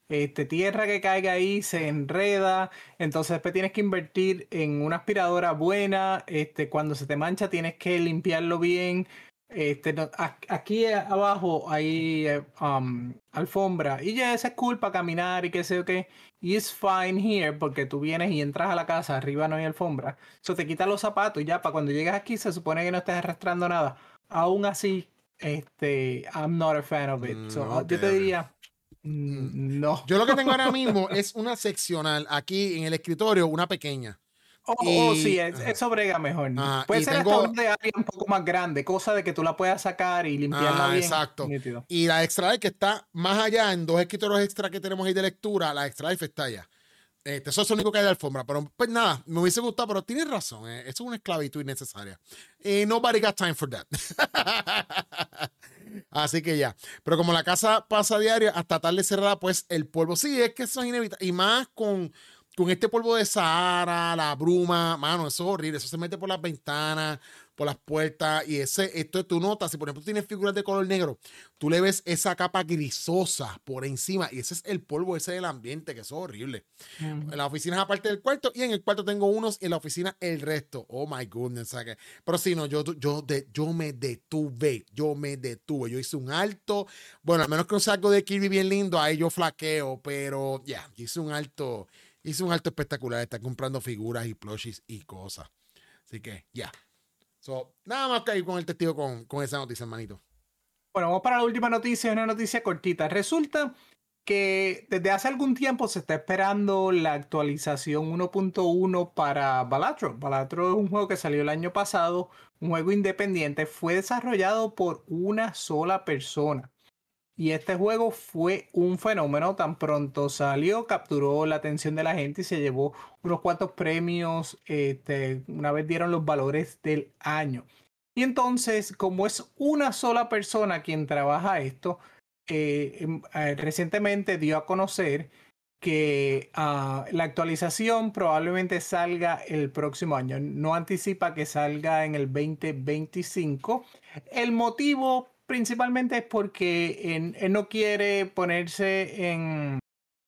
este, tierra que caiga ahí se enreda, entonces después tienes que invertir en una aspiradora buena, este, cuando se te mancha tienes que limpiarlo bien. Este, no- a- aquí abajo hay eh, um, alfombra y ya esa es cool para caminar y qué sé yo qué. Y es fine here porque tú vienes y entras a la casa, arriba no hay alfombra. Eso te quita los zapatos y ya para cuando llegas aquí se supone que no estés arrastrando nada. Aún así, este, I'm not a fan of it. Mm, So, uh, ok, yo te ok. diría, Mm. mm, no. Yo lo que tengo ahora mismo es una seccional aquí en el escritorio, una pequeña. Oh, oh, sí, Y, es- ajá, eso brega mejor. ajá, Puede y ser hasta una tengo, de área un poco más grande, cosa de que tú la puedas sacar y limpiarla ah, bien. exacto. Nítido. Y la extra life que está más allá, en dos escritorios extra que tenemos ahí de lectura, la extra life está allá. Este, eso es lo único que hay de alfombra. Pero pues nada, me hubiese gustado, pero tienes razón. Eh, eso es una esclavitud innecesaria. Y nobody got time for that. Así que ya. Pero como la casa pasa diaria hasta tarde cerrada, pues el polvo. Sí, es que eso es inevitable. Y más con, con este polvo de Sahara, la bruma, mano, eso es horrible. Eso se mete por las ventanas, por las puertas. Y ese, esto tú notas, si por ejemplo tú tienes figuras de color negro, tú le ves esa capa grisosa por encima. Y ese es el polvo ese del ambiente, que eso es horrible. En Mm. la oficina es aparte del cuarto y en el cuarto tengo unos y en la oficina el resto. Oh my goodness. O sea que, pero sí, no, yo, yo, de, yo me detuve, yo me detuve. Yo hice un alto. Bueno, al menos que no sea algo de Kirby bien lindo, ahí yo flaqueo, pero ya, yeah, hice un alto, hice un alto espectacular. Está comprando figuras y plushies y cosas. Así que, ya. Yeah. So, nada más que ir con el testigo con, con esa noticia, hermanito. Bueno, vamos para la última noticia, una noticia cortita. Resulta que desde hace algún tiempo se está esperando la actualización uno punto uno para Balatro. Balatro es un juego que salió el año pasado, un juego independiente, fue desarrollado por una sola persona. Y este juego fue un fenómeno, tan pronto salió, capturó la atención de la gente y se llevó unos cuantos premios, este, una vez dieron los valores del año. Y entonces, como es una sola persona quien trabaja esto, eh, em, eh, recientemente dio a conocer que uh, la actualización probablemente salga el próximo año. No anticipa que salga en el veinte veinticinco. El motivo principalmente es porque él, él no quiere ponerse en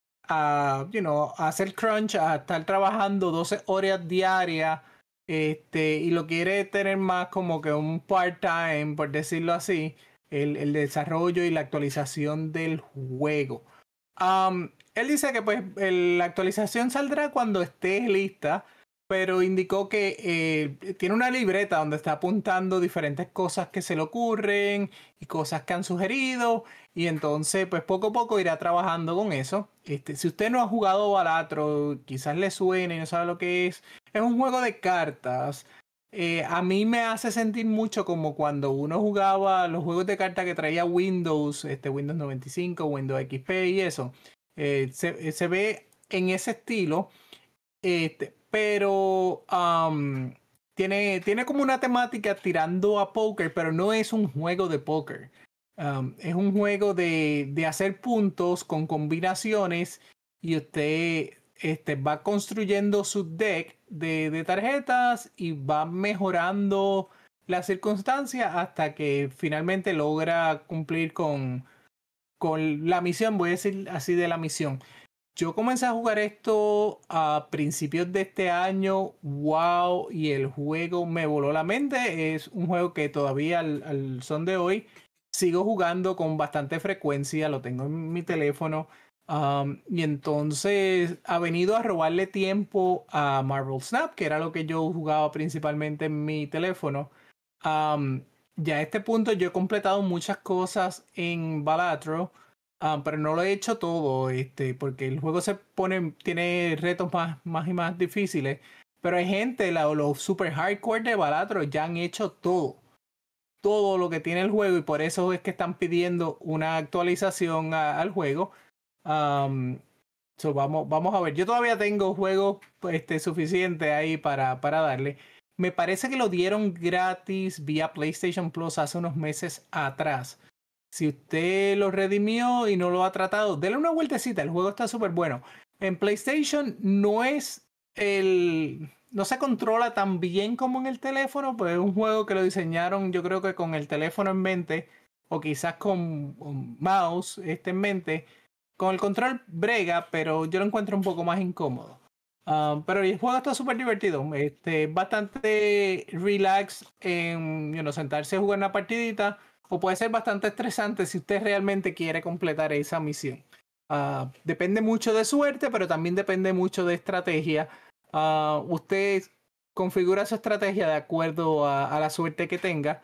a, you know, a hacer crunch, a estar trabajando doce horas diarias, este, y lo quiere tener más como que un part-time, por decirlo así, el, el desarrollo y la actualización del juego. Um, él dice que pues el, la actualización saldrá cuando esté lista, pero indicó que eh, tiene una libreta donde está apuntando diferentes cosas que se le ocurren y cosas que han sugerido, y entonces pues poco a poco irá trabajando con eso. Este, si usted no ha jugado Balatro, quizás le suene y no sabe lo que es, es un juego de cartas. Eh, a mí me hace sentir mucho como cuando uno jugaba los juegos de cartas que traía Windows, este Windows noventa y cinco, Windows X P y eso. Eh, se, se ve en ese estilo, este, pero um, tiene, tiene como una temática tirando a póker, pero no es un juego de póker. Um, es un juego de, de hacer puntos con combinaciones y usted este, va construyendo su deck de, de tarjetas y va mejorando las circunstancias hasta que finalmente logra cumplir con, con la misión, voy a decir así de la misión. Yo comencé a jugar esto a principios de este año, wow, y el juego me voló la mente. Es un juego que todavía al, al son de hoy sigo jugando con bastante frecuencia, lo tengo en mi teléfono. Um, y entonces ha venido a robarle tiempo a Marvel Snap, que era lo que yo jugaba principalmente en mi teléfono. Um, ya a este punto yo he completado muchas cosas en Balatro. Ah, pero no lo he hecho todo, este, porque el juego se pone, tiene retos más, más y más difíciles. Pero hay gente, la- los super hardcore de Balatro ya han hecho todo, todo lo que tiene el juego y por eso es que están pidiendo una actualización a- al juego. Um, so vamos, vamos a ver. Yo todavía tengo juegos este, suficientes ahí para, para darle. Me parece que lo dieron gratis vía PlayStation Plus hace unos meses atrás. Si usted lo redimió y no lo ha tratado, déle una vueltecita, el juego está súper bueno. En PlayStation no es el... no se controla tan bien como en el teléfono, pues es un juego que lo diseñaron yo creo que con el teléfono en mente, o quizás con un mouse este en mente, con el control brega, pero yo lo encuentro un poco más incómodo. Um, pero el juego está súper divertido. Este, bastante relax en you know, sentarse a jugar una partidita. O puede ser bastante estresante si usted realmente quiere completar esa misión. Uh, depende mucho de suerte, pero también depende mucho de estrategia. Uh, usted configura su estrategia de acuerdo a, a la suerte que tenga.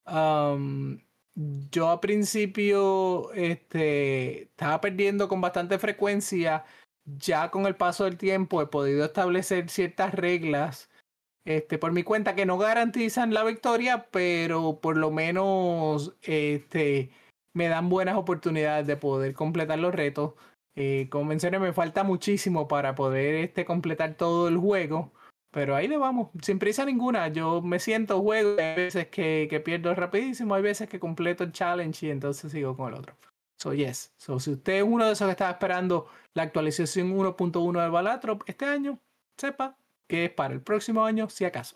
Um, yo al principio este, estaba perdiendo con bastante frecuencia. Ya con el paso del tiempo he podido establecer ciertas reglas este, por mi cuenta que no garantizan la victoria, pero por lo menos este, me dan buenas oportunidades de poder completar los retos. Eh, como mencioné, me falta muchísimo para poder este, completar todo el juego, pero ahí le vamos, sin prisa ninguna. Yo me siento, juego, hay veces que, que pierdo rapidísimo, hay veces que completo el challenge y entonces sigo con el otro. So, yes. So, si usted es uno de esos que estaba esperando la actualización uno punto uno del Balatro este año, sepa que es para el próximo año, si acaso.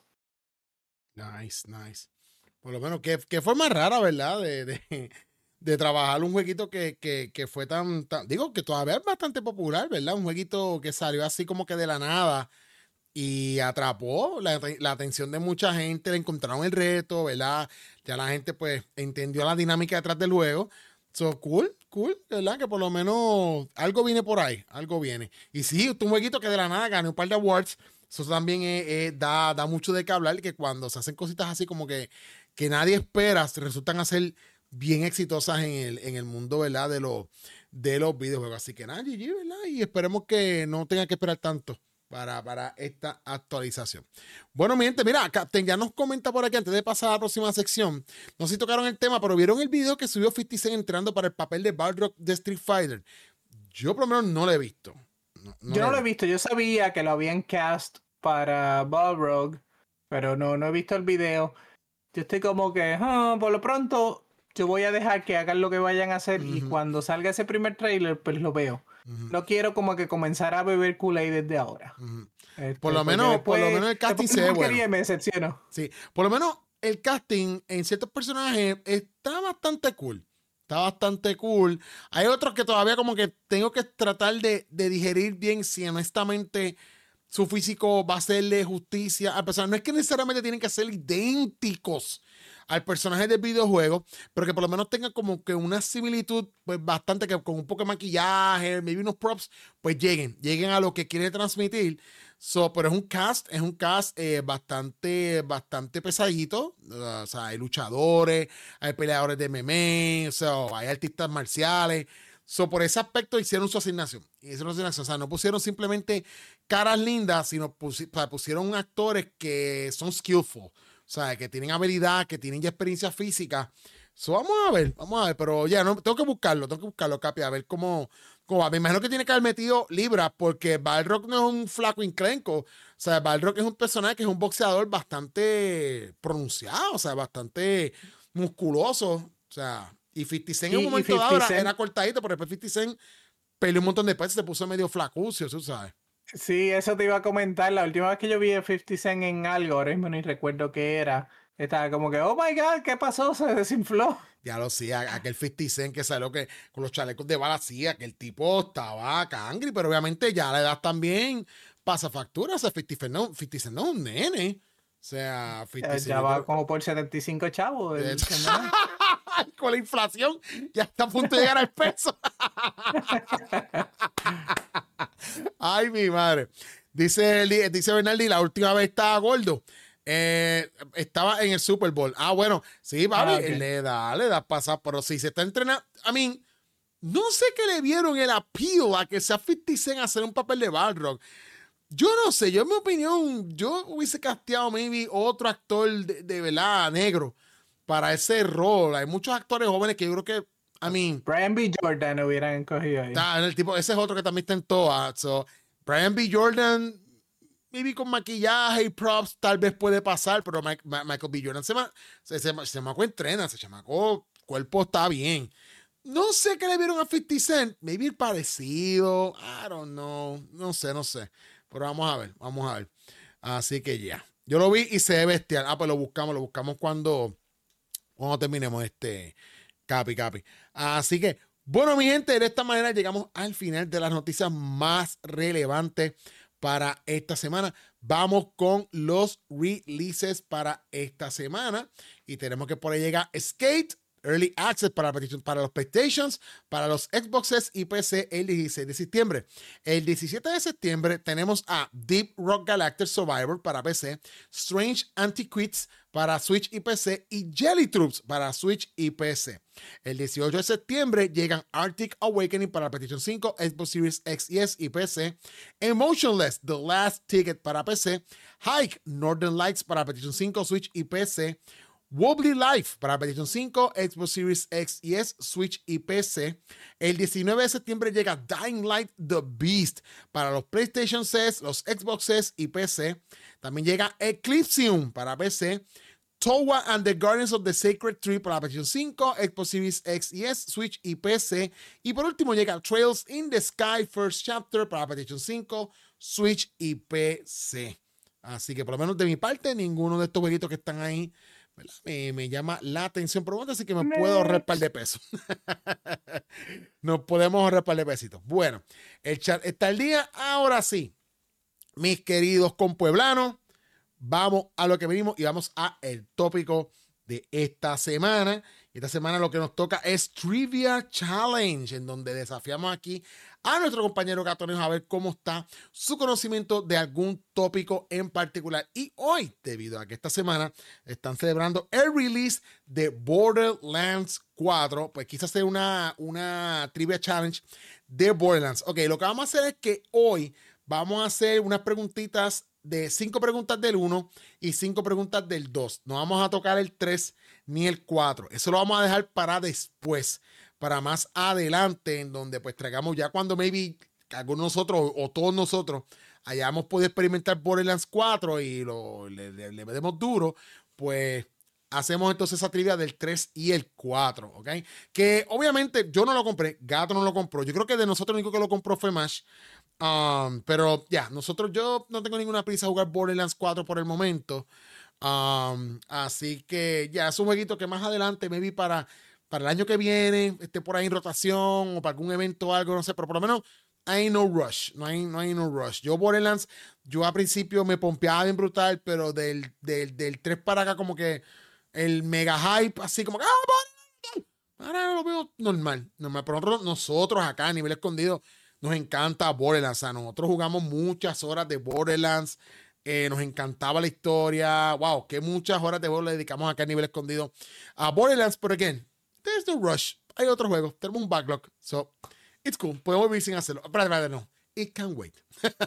Nice, nice. Por lo menos, que, que forma rara, ¿verdad? De, de, de trabajar un jueguito que, que, que fue tan, tan, digo, que todavía es bastante popular, ¿verdad? Un jueguito que salió así como que de la nada y atrapó la, la atención de mucha gente, le encontraron el reto, ¿verdad? Ya la gente, pues, entendió la dinámica detrás del juego. So, cool, cool, ¿verdad? Que por lo menos algo viene por ahí, algo viene. Y sí, un jueguito que de la nada ganó un par de awards. Eso también es, es, da, da mucho de qué hablar, que cuando se hacen cositas así como que, que nadie espera, resultan a ser bien exitosas en el, en el mundo, ¿verdad? De, los de los videojuegos. Así que nada, G G, ¿verdad? Y esperemos que no tenga que esperar tanto para, para esta actualización. Bueno, mi gente, mira, Captain ya nos comenta por aquí antes de pasar a la próxima sección. No sé si tocaron el tema, pero vieron el video que subió cincuenta Cent entrando para el papel de Balrog de Street Fighter. Yo por lo menos no lo he visto. No, no yo no lo he visto. Yo sabía que lo habían cast para Balrog, pero no, no he visto el video. Yo estoy como que, oh, por lo pronto, yo voy a dejar que hagan lo que vayan a hacer uh-huh. y cuando salga ese primer trailer, pues lo veo. Uh-huh. No quiero como que comenzar a beber Kool-Aid desde ahora. Uh-huh. este, por, lo menos, después, por lo menos el casting se ve bueno. Me decepciono. Sí, por lo menos el casting en ciertos personajes está bastante cool. Está bastante cool. Hay otros que todavía como que tengo que tratar de, de digerir bien si honestamente su físico va a hacerle justicia. A pesar, no es que necesariamente tienen que ser idénticos al personaje del videojuego, pero que por lo menos tengan como que una similitud, pues bastante, que con un poco de maquillaje, maybe unos props, pues lleguen, lleguen a lo que quiere transmitir. So, pero es un cast, es un cast eh, bastante, bastante pesadito. Uh, o sea, hay luchadores, hay peleadores de M M A, o sea, hay artistas marciales. So, por ese aspecto hicieron su asignación. Hicieron su asignación. O sea, no pusieron simplemente caras lindas, sino pusi- pusieron actores que son skillful. O sea, que tienen habilidad, que tienen ya experiencia física. So, vamos a ver, vamos a ver. Pero ya, no, tengo que buscarlo, tengo que buscarlo, Capi, a ver cómo, cómo va. Me imagino que tiene que haber metido libras, porque Balrog no es un flaco inclenco. O sea, Balrog es un personaje que es un boxeador bastante pronunciado, o sea, bastante musculoso. O sea, y cincuenta Cent en un momento dado era, era cortadito, pero después cincuenta Cent peleó un montón de veces, se puso medio flacucio, tú sabes. Sí, eso te iba a comentar. La última vez que yo vi a cincuenta Cent en algo, ahora mismo ni recuerdo qué era, estaba como que, oh my God, ¿qué pasó? Se desinfló. Ya lo sé, aquel cincuenta Cent que salió que con los chalecos de bala, sí, aquel tipo estaba cangri, pero obviamente ya la edad también pasa factura. O sea, cincuenta Cent no, cincuenta Cent no es un nene. O sea, cincuenta Cent ya va pero... como por setenta y cinco chavos. El con la inflación ya está a punto de llegar al peso. Ay, mi madre. Dice, dice Bernardi, la última vez estaba gordo. Eh, estaba en el Super Bowl. Ah, bueno, sí, papi, ah, okay. le da, le da pasar, pero si se está entrenando, a mí, no sé qué le vieron el appeal a que sea cincuenta Cent a hacer un papel de Balrog. Yo no sé, yo en mi opinión, yo hubiese casteado maybe otro actor de, de verdad negro para ese rol. Hay muchos actores jóvenes que yo creo que, I mean, Brian B. Jordan hubieran cogido ahí. Está, el tipo, ese es otro que también está en todas. So, Brian B. Jordan, maybe con maquillaje y props, tal vez puede pasar, pero Mike, Michael B. Jordan se, se, se, se chamaco entrena, se chamaco, cuerpo está bien. No sé qué le vieron a cincuenta Cent, maybe parecido, I don't know, no sé, no sé. Pero vamos a ver, vamos a ver. Así que ya. Yeah. Yo lo vi y se ve bestial. Ah, pues lo buscamos, lo buscamos cuando, cuando terminemos este Capi, Capi. Así que, Bueno, mi gente, de esta manera llegamos al final de las noticias más relevantes para esta semana. Vamos con los releases para esta semana. Y tenemos que por ahí llega Skate, Early Access para, para los PlayStations, para los Xboxes y P C el dieciséis de septiembre. El diecisiete de septiembre tenemos a Deep Rock Galactic Survivor para P C, Strange Antiquities para Switch y P C y Jelly Troops para Switch y P C. El dieciocho de septiembre llegan Arctic Awakening para PlayStation cinco, Xbox Series X y S y P C, Emotionless The Last Ticket para P C, Hike Northern Lights para PlayStation cinco, Switch y P C, Wobbly Life para PlayStation cinco, Xbox Series X y S, Switch y P C. El diecinueve de septiembre llega Dying Light The Beast para los PlayStation seis, los Xboxes y P C. También llega Eclipsium para P C. Towa and the Guardians of the Sacred Tree para PlayStation cinco, Xbox Series X y S, Switch y P C. Y por último llega Trails in the Sky First Chapter para PlayStation cinco, Switch y P C. Así que por lo menos de mi parte, ninguno de estos jueguitos que están ahí Me, me llama la atención, pero bueno, así que me Next. puedo ahorrar un par de pesos. Nos podemos ahorrar un par de pesitos. Bueno, el chat está al día. Ahora sí, mis queridos compueblanos, vamos a lo que venimos y vamos a el tópico de esta semana. Esta semana lo que nos toca es Trivia Challenge, en donde desafiamos aquí a nuestro compañero Gatonejo a ver cómo está su conocimiento de algún tópico en particular. Y hoy, debido a que esta semana están celebrando el release de Borderlands cuatro, pues quise hacer una, una Trivia Challenge de Borderlands. Ok, lo que vamos a hacer es que hoy vamos a hacer unas preguntitas de cinco preguntas del uno y cinco preguntas del dos. No vamos a tocar el tres ni el cuatro. Eso lo vamos a dejar para después, para más adelante, en donde pues traigamos ya cuando maybe algunos de nosotros o todos nosotros hayamos podido experimentar Borderlands cuatro y lo, le, le, le demos duro, pues hacemos entonces esa trivia del tres y el cuatro, ¿ok? Que obviamente yo no lo compré, Gato no lo compró. Yo creo que de nosotros el único que lo compró fue Mash. Um, pero ya, yeah, nosotros, yo no tengo ninguna prisa a jugar Borderlands cuatro por el momento. Um, así que ya, yeah, es un jueguito que más adelante, maybe para, para el año que viene, esté por ahí en rotación o para algún evento o algo, no sé, pero por lo menos hay no rush, no hay, no hay no rush. Yo Borderlands, yo a principio me pompeaba bien brutal, pero del, del, del tres para acá como que el mega hype, así como que ¡ah, ahora lo veo normal, normal. Pero nosotros, nosotros acá a nivel escondido nos encanta Borderlands. O sea, nosotros jugamos muchas horas de Borderlands. Eh, nos encantaba la historia. Wow, que muchas horas de juego le dedicamos acá a nivel escondido a Borderlands. Pero again, there's no rush. Hay otros juegos. Tenemos un backlog. So, it's cool. Podemos vivir sin hacerlo. Pero, pero no. It can wait.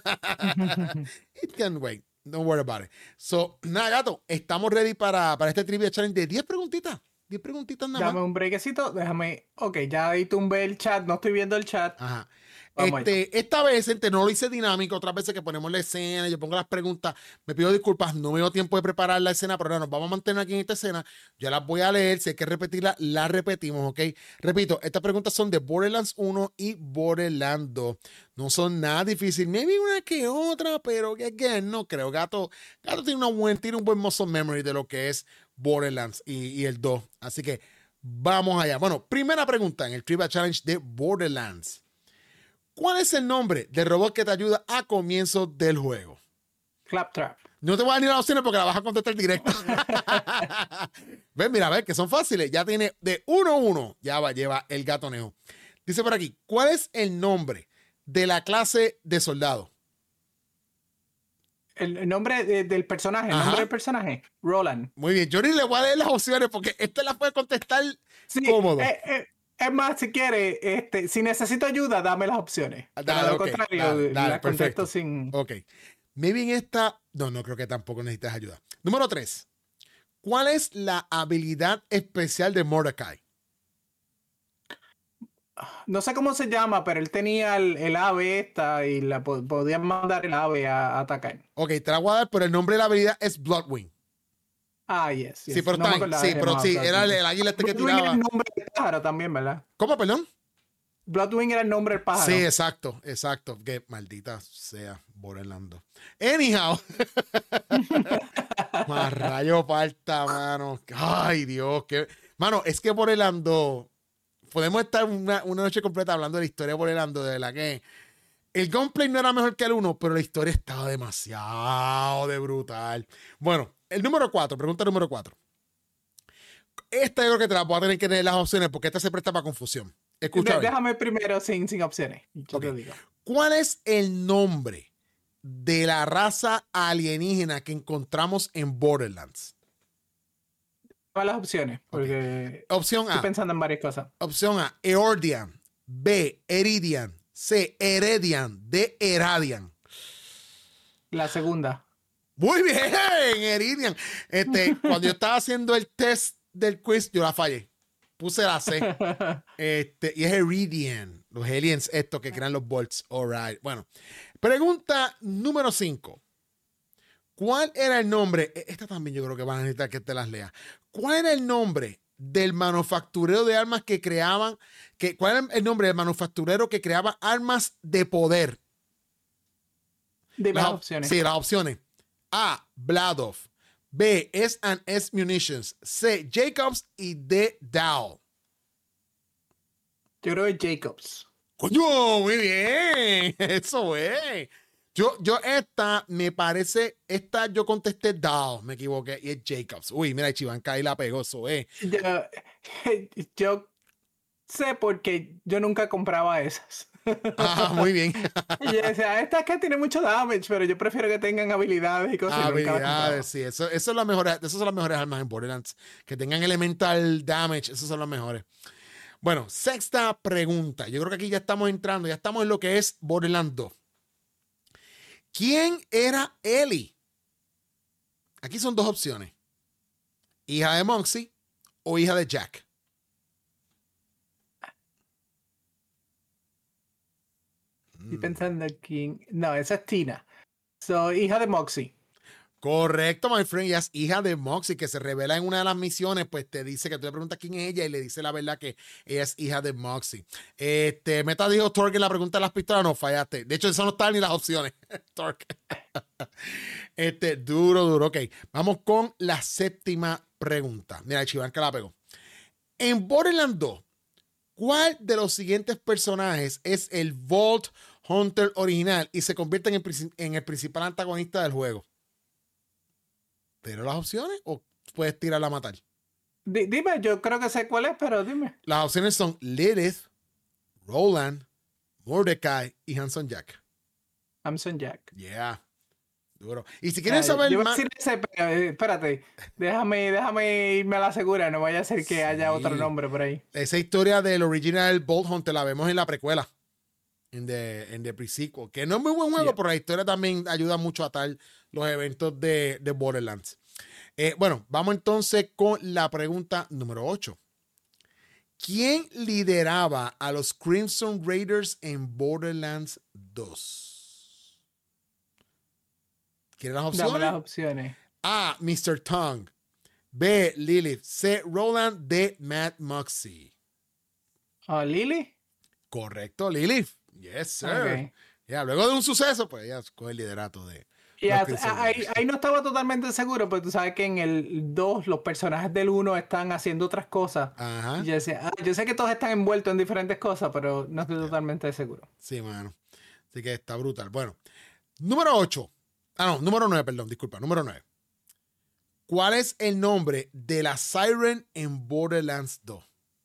It can wait. Don't worry about it. So, nada, gato. Estamos ready para, para este Trivia Challenge de diez preguntitas. diez preguntitas nada más. Dame un brequecito. Déjame. Ok, ya ahí tumbé el chat. No estoy viendo el chat. Ajá. Este, esta vez este, no lo hice dinámico, otras veces que ponemos la escena, yo pongo las preguntas, me pido disculpas, no me dio tiempo de preparar la escena, pero ahora nos vamos a mantener aquí en esta escena, yo las voy a leer, si hay que repetirla, la repetimos, ¿ok? Repito, estas preguntas son de Borderlands uno y Borderlands dos, no son nada difíciles, maybe una que otra, pero again, no creo, Gato, Gato tiene, una buen, tiene un buen muscle memory de lo que es Borderlands y, y el dos, así que vamos allá. Bueno, primera pregunta en el Trivia Challenge de Borderlands. ¿Cuál es el nombre del robot que te ayuda a comienzo del juego? Claptrap. No te voy a dar ni las opciones porque la vas a contestar directo. Ven, mira, a ver, que son fáciles. Ya tiene de uno a uno. Ya va, lleva el Gatonejo. Dice por aquí, ¿cuál es el nombre de la clase de soldado? El, el nombre de, del personaje, el Ajá. nombre del personaje, Roland. Muy bien, yo ni le voy a dar las opciones porque esta la puede contestar sí, cómodo. Eh, eh. Es más, si quiere, este, si necesito ayuda, dame las opciones. Dale, de lo okay, contrario, dale, dale, la contesto sin... Ok. Maybe en esta... No, no creo que tampoco necesitas ayuda. Número tres. ¿Cuál es la habilidad especial de Mordecai? No sé cómo se llama, pero él tenía el, el ave esta y la podía mandar el ave a, a atacar. Ok, te la voy a dar, pero el nombre de la habilidad es Bloodwing. Ah, yes, yes. Sí, pero, no time, sí, pero sí, era el, el águila este que tiraba. Bloodwing era el nombre del pájaro también, ¿verdad? ¿Cómo, perdón? Bloodwing era el nombre del pájaro. Sí, exacto, exacto. Que maldita sea Borderlands. Anyhow. Más rayo falta, mano. Ay, Dios. Que... Mano, es que Borderlands podemos estar una, una noche completa hablando de la historia de Borderlands, de la que el gameplay no era mejor que el uno, pero la historia estaba demasiado de brutal. Bueno, el número cuatro, pregunta número cuatro. Esta yo creo que te la voy a tener que tener las opciones porque esta se presta para confusión. Escucha. Déjame primero sin, sin opciones. Yo Okay. te digo. ¿Cuál es el nombre de la raza alienígena que encontramos en Borderlands? ¿Cuáles las opciones? Porque okay. Opción A. Estoy pensando en varias cosas. Opción A, Eordian. B, Eridian. C, Heredian. D, Eradian. La segunda. Muy bien, Eridian. Este, cuando yo estaba haciendo el test del quiz, yo la fallé. Puse la C. Este, y es Eridian. Los aliens estos que crean los bolts. All right. Bueno, pregunta número cinco. ¿Cuál era el nombre? Esta también yo creo que van a necesitar que te las lea. ¿Cuál era el nombre del manufacturero de armas que creaban? Que, ¿Cuál era el nombre del manufacturero que creaba armas de poder? Dime las las opciones. Sí, las opciones. A, Bladov. B, S and S Munitions. C, Jacobs. Y D, Dow. Yo creo que Jacobs. ¡Coño! Muy bien. Eso es. Yo, yo esta me parece, esta yo contesté Dow, me equivoqué, y es Jacobs. Uy, mira, Chivanca ahí la pegó, eso es. Yo, yo sé porque yo nunca compraba esas. Ah, muy bien. Y yo decía, esta es que tiene mucho damage, pero yo prefiero que tengan habilidades y cosas. Habilidades, sí, eso, eso, es las mejores, esas son las mejores armas en Borderlands. Que tengan elemental damage, esos son los mejores. Bueno, sexta pregunta. Yo creo que aquí ya estamos entrando, ya estamos en lo que es Borderlands dos. ¿Quién era Ellie? Aquí son dos opciones. ¿Hija de Moxie o hija de Jack? Estoy pensando quién. No, esa es Tina. Soy hija de Moxie. Correcto, my friend. Ella es hija de Moxie, que se revela en una de las misiones, pues te dice que tú le preguntas quién es ella y le dice la verdad que ella es hija de Moxie. Este, Meta dijo Torque en la pregunta de las pistolas, no fallaste. De hecho, eso no está ni las opciones. Torque. Este, duro, duro. Ok, vamos con la séptima pregunta. Mira, Chivanca la pegó. En Borderlands dos, ¿cuál de los siguientes personajes es el Vault Hunter original y se convierte en el, en el principal antagonista del juego? ¿Pero las opciones o puedes tirarla a matar? D dime, yo creo que sé cuál es, pero dime. Las opciones son Lilith, Roland, Mordecai y Hanson Jack. Hanson Jack. Yeah. Duro. Y si quieren saber yo más... Decir ese, pero, eh, espérate, déjame, déjame irme a la segura, no vaya a ser que sí. haya otro nombre por ahí. Esa historia del original Vault Hunter la vemos en la precuela. En the, en the pre-sequel. Que no es muy buen juego, yeah. pero la historia también ayuda mucho a atar los eventos de, de Borderlands. Eh, bueno, vamos entonces con la pregunta número ocho. ¿Quién lideraba a los Crimson Raiders en Borderlands dos? ¿Quieres las opciones? Dame las opciones. A, mister Tongue. B, Lilith. C, Roland. D, Matt Moxie. ¿Oh, Lily? Correcto, Lilith. Yes, sir. Okay. Yeah, luego de un suceso, pues ya coge el liderato de... Yeah, ahí, ahí no estaba totalmente seguro, pero tú sabes que en el dos los personajes del uno están haciendo otras cosas. Ajá. Y yo decía, ah, yo sé que todos están envueltos en diferentes cosas, pero no estoy yeah. totalmente seguro. Sí, mano. Así que está brutal. Bueno, número ocho. Ah, no, número nueve, perdón, disculpa. Número nueve. ¿Cuál es el nombre de la Siren en Borderlands dos?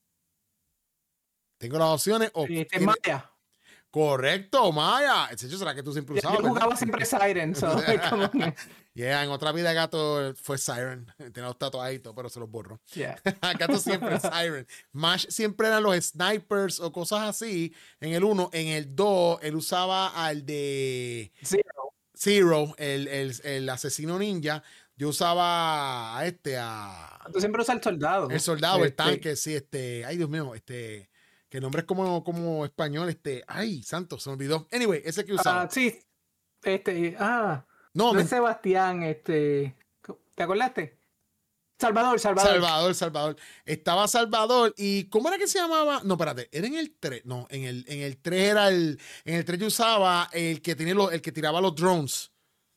¿Tengo las opciones? O este, Maya. Correcto, Maya. ¿Es eso será que tú siempre usabas? Yo jugaba siempre Siren. So, como que... Yeah, en otra vida Gato fue Siren. Tenía los tatuaditos, pero se los borro. Yeah. Gato siempre Siren. Mash siempre eran los snipers o cosas así. En el uno, en el dos, él usaba al de Zero. Zero, el, el, el asesino ninja. Yo usaba a este, a... Tú siempre usas el soldado. El soldado, este... el tanque, sí, este... Ay, Dios mío, este... Que el nombre es como, como español, este... Ay, santo, se me olvidó. Anyway, ese que usaba. Ah, sí. Este... Ah. No, no me... es Sebastián, este... ¿Te acordaste? Salvador, Salvador. Salvador, Salvador. Estaba Salvador y ¿cómo era que se llamaba? No, espérate, era en el tres. No, en el, en el tres era el... En el tres yo usaba el que, tenía los, el que tiraba los drones.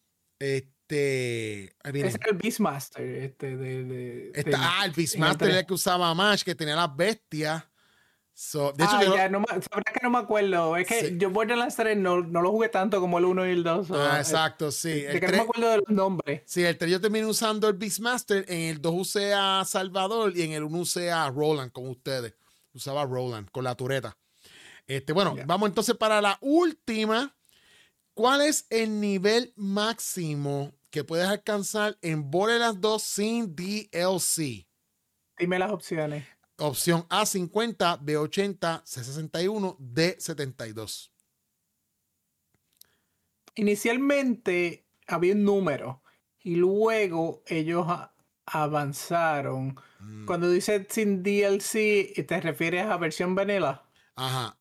Este... Ese era el Beastmaster. Este, de, de, Esta, de, ah, el Beastmaster era el que usaba Mash, que tenía las bestias. So, de hecho, ah, yo ya, no, sabrás que no me acuerdo. Es que sí. yo Borderlands tres no, no lo jugué tanto como el uno y el dos. So, Ah, eh, exacto, sí. de El que no me tres, acuerdo de los nombres. sí, el tres yo terminé usando el Beastmaster, en el dos usé a Salvador y en el uno usé a Roland con ustedes. Usaba a Roland con la tureta. Este, bueno, Yeah. vamos entonces para la última. ¿Cuál es el nivel máximo que puedes alcanzar en Borderlands dos sin D L C? Dime las opciones. Opción A cincuenta, B ochenta, C sesenta y uno, D setenta y dos. Inicialmente había un número y luego ellos a- avanzaron. Mm, Cuando dice sin D L C, ¿te refieres a versión vanilla? ajá.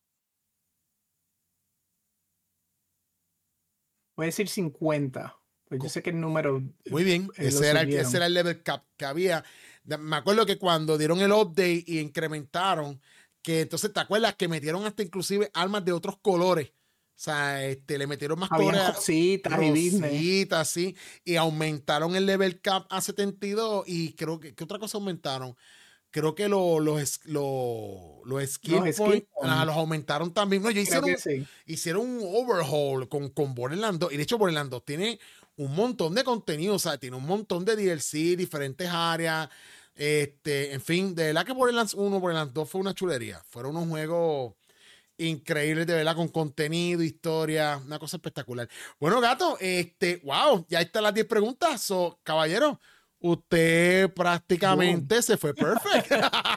Voy a decir cincuenta. Pues yo Co- sé que el número eh, Muy bien. eh, lo Ese era, el, ese subieron. era el level cap que había. De- Me acuerdo que cuando dieron el update y incrementaron, que entonces te acuerdas que metieron hasta inclusive armas de otros colores. O sea, este, le metieron más Habían colores, cositas y Disney. rositas, sí, y aumentaron el level cap a setenta y dos y creo que, ¿qué otra cosa aumentaron? Creo que lo- los, es- lo- los skill Los skin points ah, los points. aumentaron también. No, ellos Creo hicieron, que sí. hicieron un overhaul con, con Borderlands dos. Y de hecho, Borderlands dos tiene un montón de contenido. O sea, tiene un montón de D L C, diferentes áreas. Este, en fin, de verdad que Borderlands uno, Borderlands dos fue una chulería. Fueron unos juegos increíbles, de verdad, con contenido, historia, una cosa espectacular. Bueno, gato, este, wow, ya están las diez preguntas. So, caballero, usted Boom. prácticamente se fue perfect.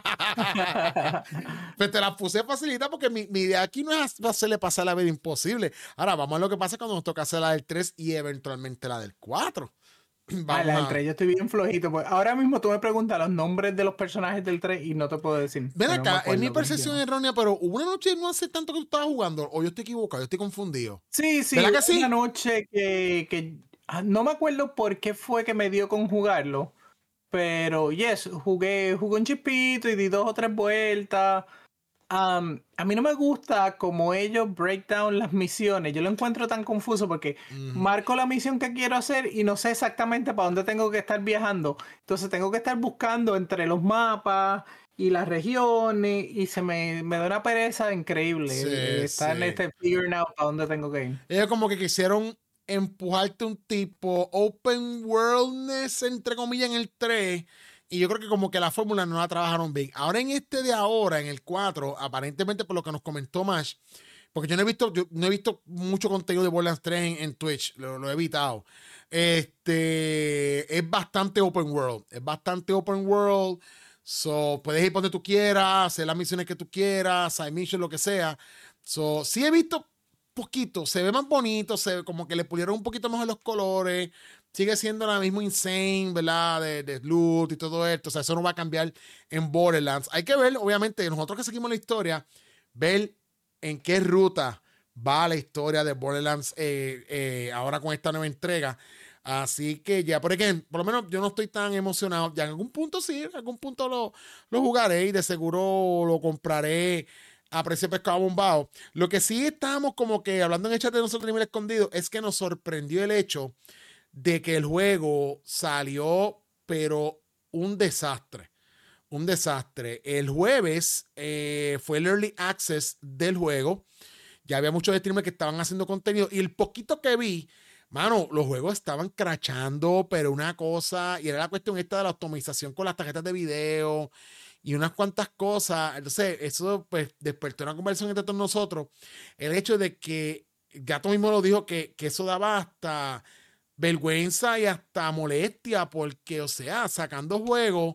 Pues te la puse facilita porque mi, mi idea aquí no es hacerle pasar la vida imposible. Ahora, vamos a lo que pasa cuando nos toca hacer la del tres y eventualmente la del cuatro. Ah, Vamos la del a... tres, yo estoy bien flojito. Pues ahora mismo tú me preguntas los nombres de los personajes del tres y no te puedo decir. Ven Pues no me acá, es mi acuerdo cómo se percepción llama. errónea, pero hubo una noche no hace tanto que tú estabas jugando, o yo estoy equivocado, yo estoy confundido. Sí, sí, ¿Verdad hubo que una sí? noche que, que ah, no me acuerdo por qué fue que me dio con jugarlo, pero yes, jugué, jugué un chispito y di dos o tres vueltas. Am, a mí no me gusta como ellos break down las misiones. Yo lo encuentro tan confuso porque Ujú. marco la misión que quiero hacer y no sé exactamente para dónde tengo que estar viajando. Entonces tengo que estar buscando entre los mapas y las regiones y se me, me da una pereza increíble el, el Sí, estar en sí. este figuring out para dónde tengo que ir. Ellos como que quisieron empujarte un tipo open worldness, entre comillas, en el tres. Y yo creo que como que la fórmula no la trabajaron bien. Ahora en este de ahora, en el cuatro, aparentemente por lo que nos comentó Mash, porque yo no he visto, yo no he visto mucho contenido de Borderlands tres en, en Twitch, lo, lo he evitado. Este es bastante open world, es bastante open world. So, puedes ir por donde tú quieras, hacer las misiones que tú quieras, side mission, lo que sea. So, sí he visto poquito, se ve más bonito, se ve como que le pulieron un poquito mejor los colores, sigue siendo la misma insane, ¿verdad? De, de loot y todo esto, o sea, eso no va a cambiar en Borderlands. Hay que ver, obviamente, nosotros que seguimos la historia, ver en qué ruta va la historia de Borderlands eh, eh, ahora con esta nueva entrega. Así que ya, por ejemplo, por lo menos yo no estoy tan emocionado. Ya en algún punto sí, en algún punto lo, lo jugaré y de seguro lo compraré a precio de pescado bombado. Lo que sí estábamos como que hablando en el chat de nosotros nivel escondido es que nos sorprendió el hecho de que el juego salió, pero un desastre. Un desastre. El jueves eh, fue el early access del juego. Ya había muchos streamers que estaban haciendo contenido y el poquito que vi, mano, los juegos estaban crachando, pero una cosa, y era la cuestión esta de la optimización con las tarjetas de video y unas cuantas cosas. Entonces, eso pues despertó una conversación entre todos nosotros. El hecho de que Gato mismo lo dijo, que, que eso daba hasta vergüenza y hasta molestia, porque, o sea, sacando juegos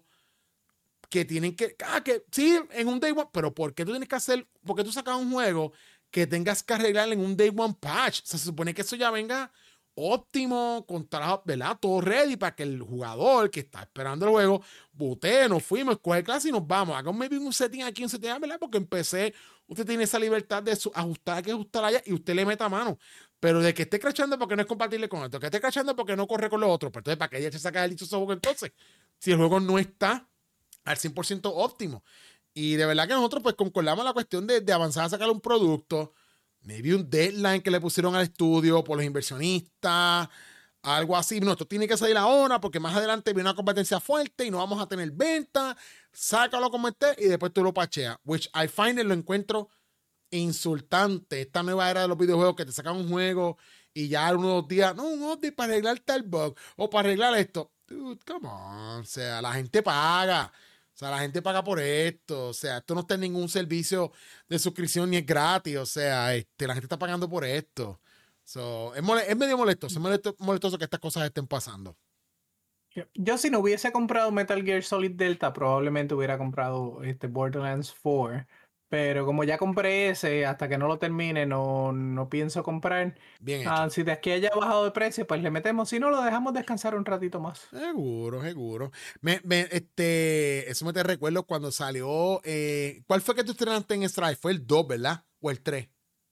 que tienen que, ah, que sí, en un day one, pero ¿por qué tú tienes que hacer, por qué tú sacas un juego que tengas que arreglar en un day one patch? O sea, se supone que eso ya venga óptimo, con trabajo, ¿verdad? Todo ready para que el jugador que está esperando el juego, botee, nos fuimos, coge clase y nos vamos. Haga un, maybe un setting aquí, un setting, ¿verdad? Porque empecé, usted tiene esa libertad de su, ajustar, que ajustar allá y usted le meta mano. Pero de que esté crashando porque no es compatible con esto, que esté crashando porque no corre con lo otro, pero entonces, ¿para que ella se saca el dichoso juego entonces? Si el juego no está al cien por ciento óptimo. Y de verdad que nosotros pues concordamos la cuestión de, de avanzar a sacar un producto, maybe un deadline que le pusieron al estudio por los inversionistas, algo así. No, esto tiene que salir ahora porque más adelante viene una competencia fuerte y no vamos a tener venta. sácalo como esté y después tú lo pacheas. Which I find it, lo encuentro insultante. Esta nueva era de los videojuegos que te sacan un juego y ya en unos días, no, un update para arreglar tal bug o para arreglar esto. Dude, come on. O sea, la gente paga. O sea, la gente paga por esto. O sea, esto no está en ningún servicio de suscripción ni es gratis. O sea, este, la gente está pagando por esto. So, es, mole- es medio molesto. Es molesto, molestoso que estas cosas estén pasando. Yo, yo si no hubiese comprado Metal Gear Solid Delta, probablemente hubiera comprado este Borderlands cuatro. Pero como ya compré ese, hasta que no lo termine, no, no pienso comprar. Bien hecho. Ah, si de aquí haya bajado de precio, pues le metemos. Si no, lo dejamos descansar un ratito más. Seguro, seguro. Me, me, este, eso me te recuerdo cuando salió. Eh, ¿cuál fue que tú estrenaste en Strive? Fue el dos, ¿verdad? ¿O el tres?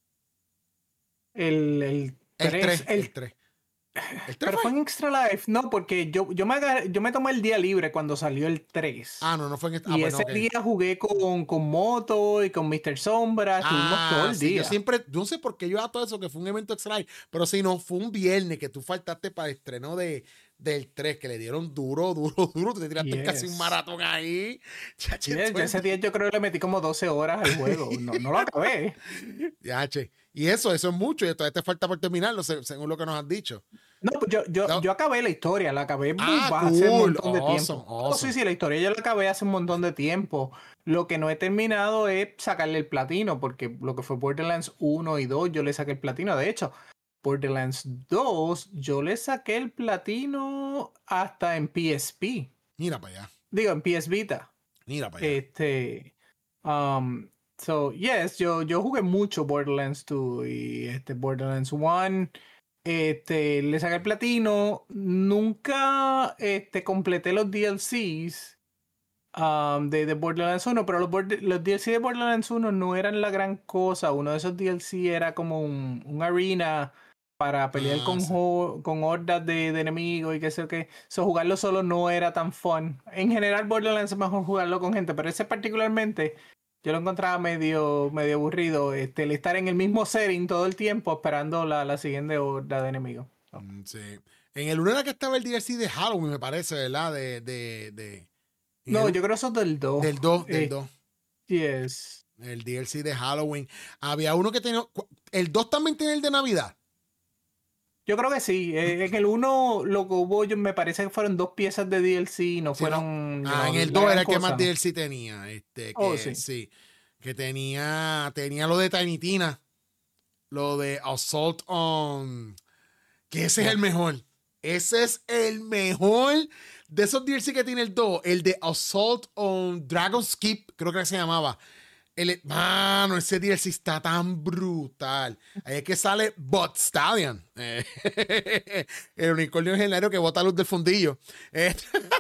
El, el El tres, tres. el, El tres. ¿El tres pero fue fue? en Extra Life, no, porque yo, yo, me agarré- yo me tomé el día libre cuando salió el tres. Ah, no, no fue en este. Ah, Y pues no, ese ok. día jugué con, con Moto y con mister Sombra, estuvimos todo Ah, el sí, yo día. siempre, yo no sé por qué yo hago todo eso, que fue un evento extra, pero si no, fue un viernes que tú faltaste para el estreno de, del tres, que le dieron duro, duro, duro, tú te tiraste casi un Yes. maratón ahí. Chache, Yes, tú yo ese el- día yo creo que le metí como doce horas al juego. No, no lo acabé. Ya, che. Y eso, eso es mucho, y todavía te falta por terminarlo, se- según lo que nos han dicho. No, pues yo, yo, No. yo acabé la historia, la acabé Ah, buf, hace un cool, montón de awesome, tiempo. Oh, awesome. sí, sí, la historia yo la acabé hace un montón de tiempo. Lo que no he terminado es sacarle el platino, porque lo que fue Borderlands uno y dos, yo le saqué el platino. De hecho, Borderlands dos, yo le saqué el platino hasta en P S P. Mira para allá, Digo, en P S Vita. mira para allá. Este. Um, so, yes, yo, yo jugué mucho Borderlands dos y este Borderlands uno. Este, le saqué el platino. Nunca este, completé los D L Cs um, de, de Borderlands uno, pero los, Border- los D L C de Borderlands uno no eran la gran cosa. Uno de esos D L C era como un, un arena para pelear Ah, con, sí. ho- con hordas de, de enemigos y qué sé yo qué. So, jugarlo solo no era tan fun. En general, Borderlands es mejor jugarlo con gente, pero ese particularmente yo lo encontraba medio, medio aburrido. Este, el estar en el mismo setting todo el tiempo esperando la, la siguiente horda de enemigos. So, Mm, sí. En el uno era que estaba el D L C de Halloween, me parece, ¿verdad? De, de, de, en no, el- yo creo que eso es del dos. del dos, del Eh, dos. yes. El D L C de Halloween. Había uno que tenía. cu- El dos también tiene el de Navidad. Yo creo que sí. Eh, en el uno lo que hubo, yo, me parece que fueron dos piezas de D L C, no Sí, ¿no? fueron. you Ah, know, en el la dos gran era el que cosa. más D L C tenía. Este, que Oh, sí. sí. Que tenía. Tenía lo de Tiny Tina. Lo de Assault on. Que ese es el mejor. Ese es el mejor de esos D L C que tiene el dos. El de Assault on Dragon's Keep, creo que se llamaba. El, mano, ese D L C está tan brutal. Ahí es que sale Bot Stallion. Eh, el unicornio legendario que bota luz del fundillo. Eh,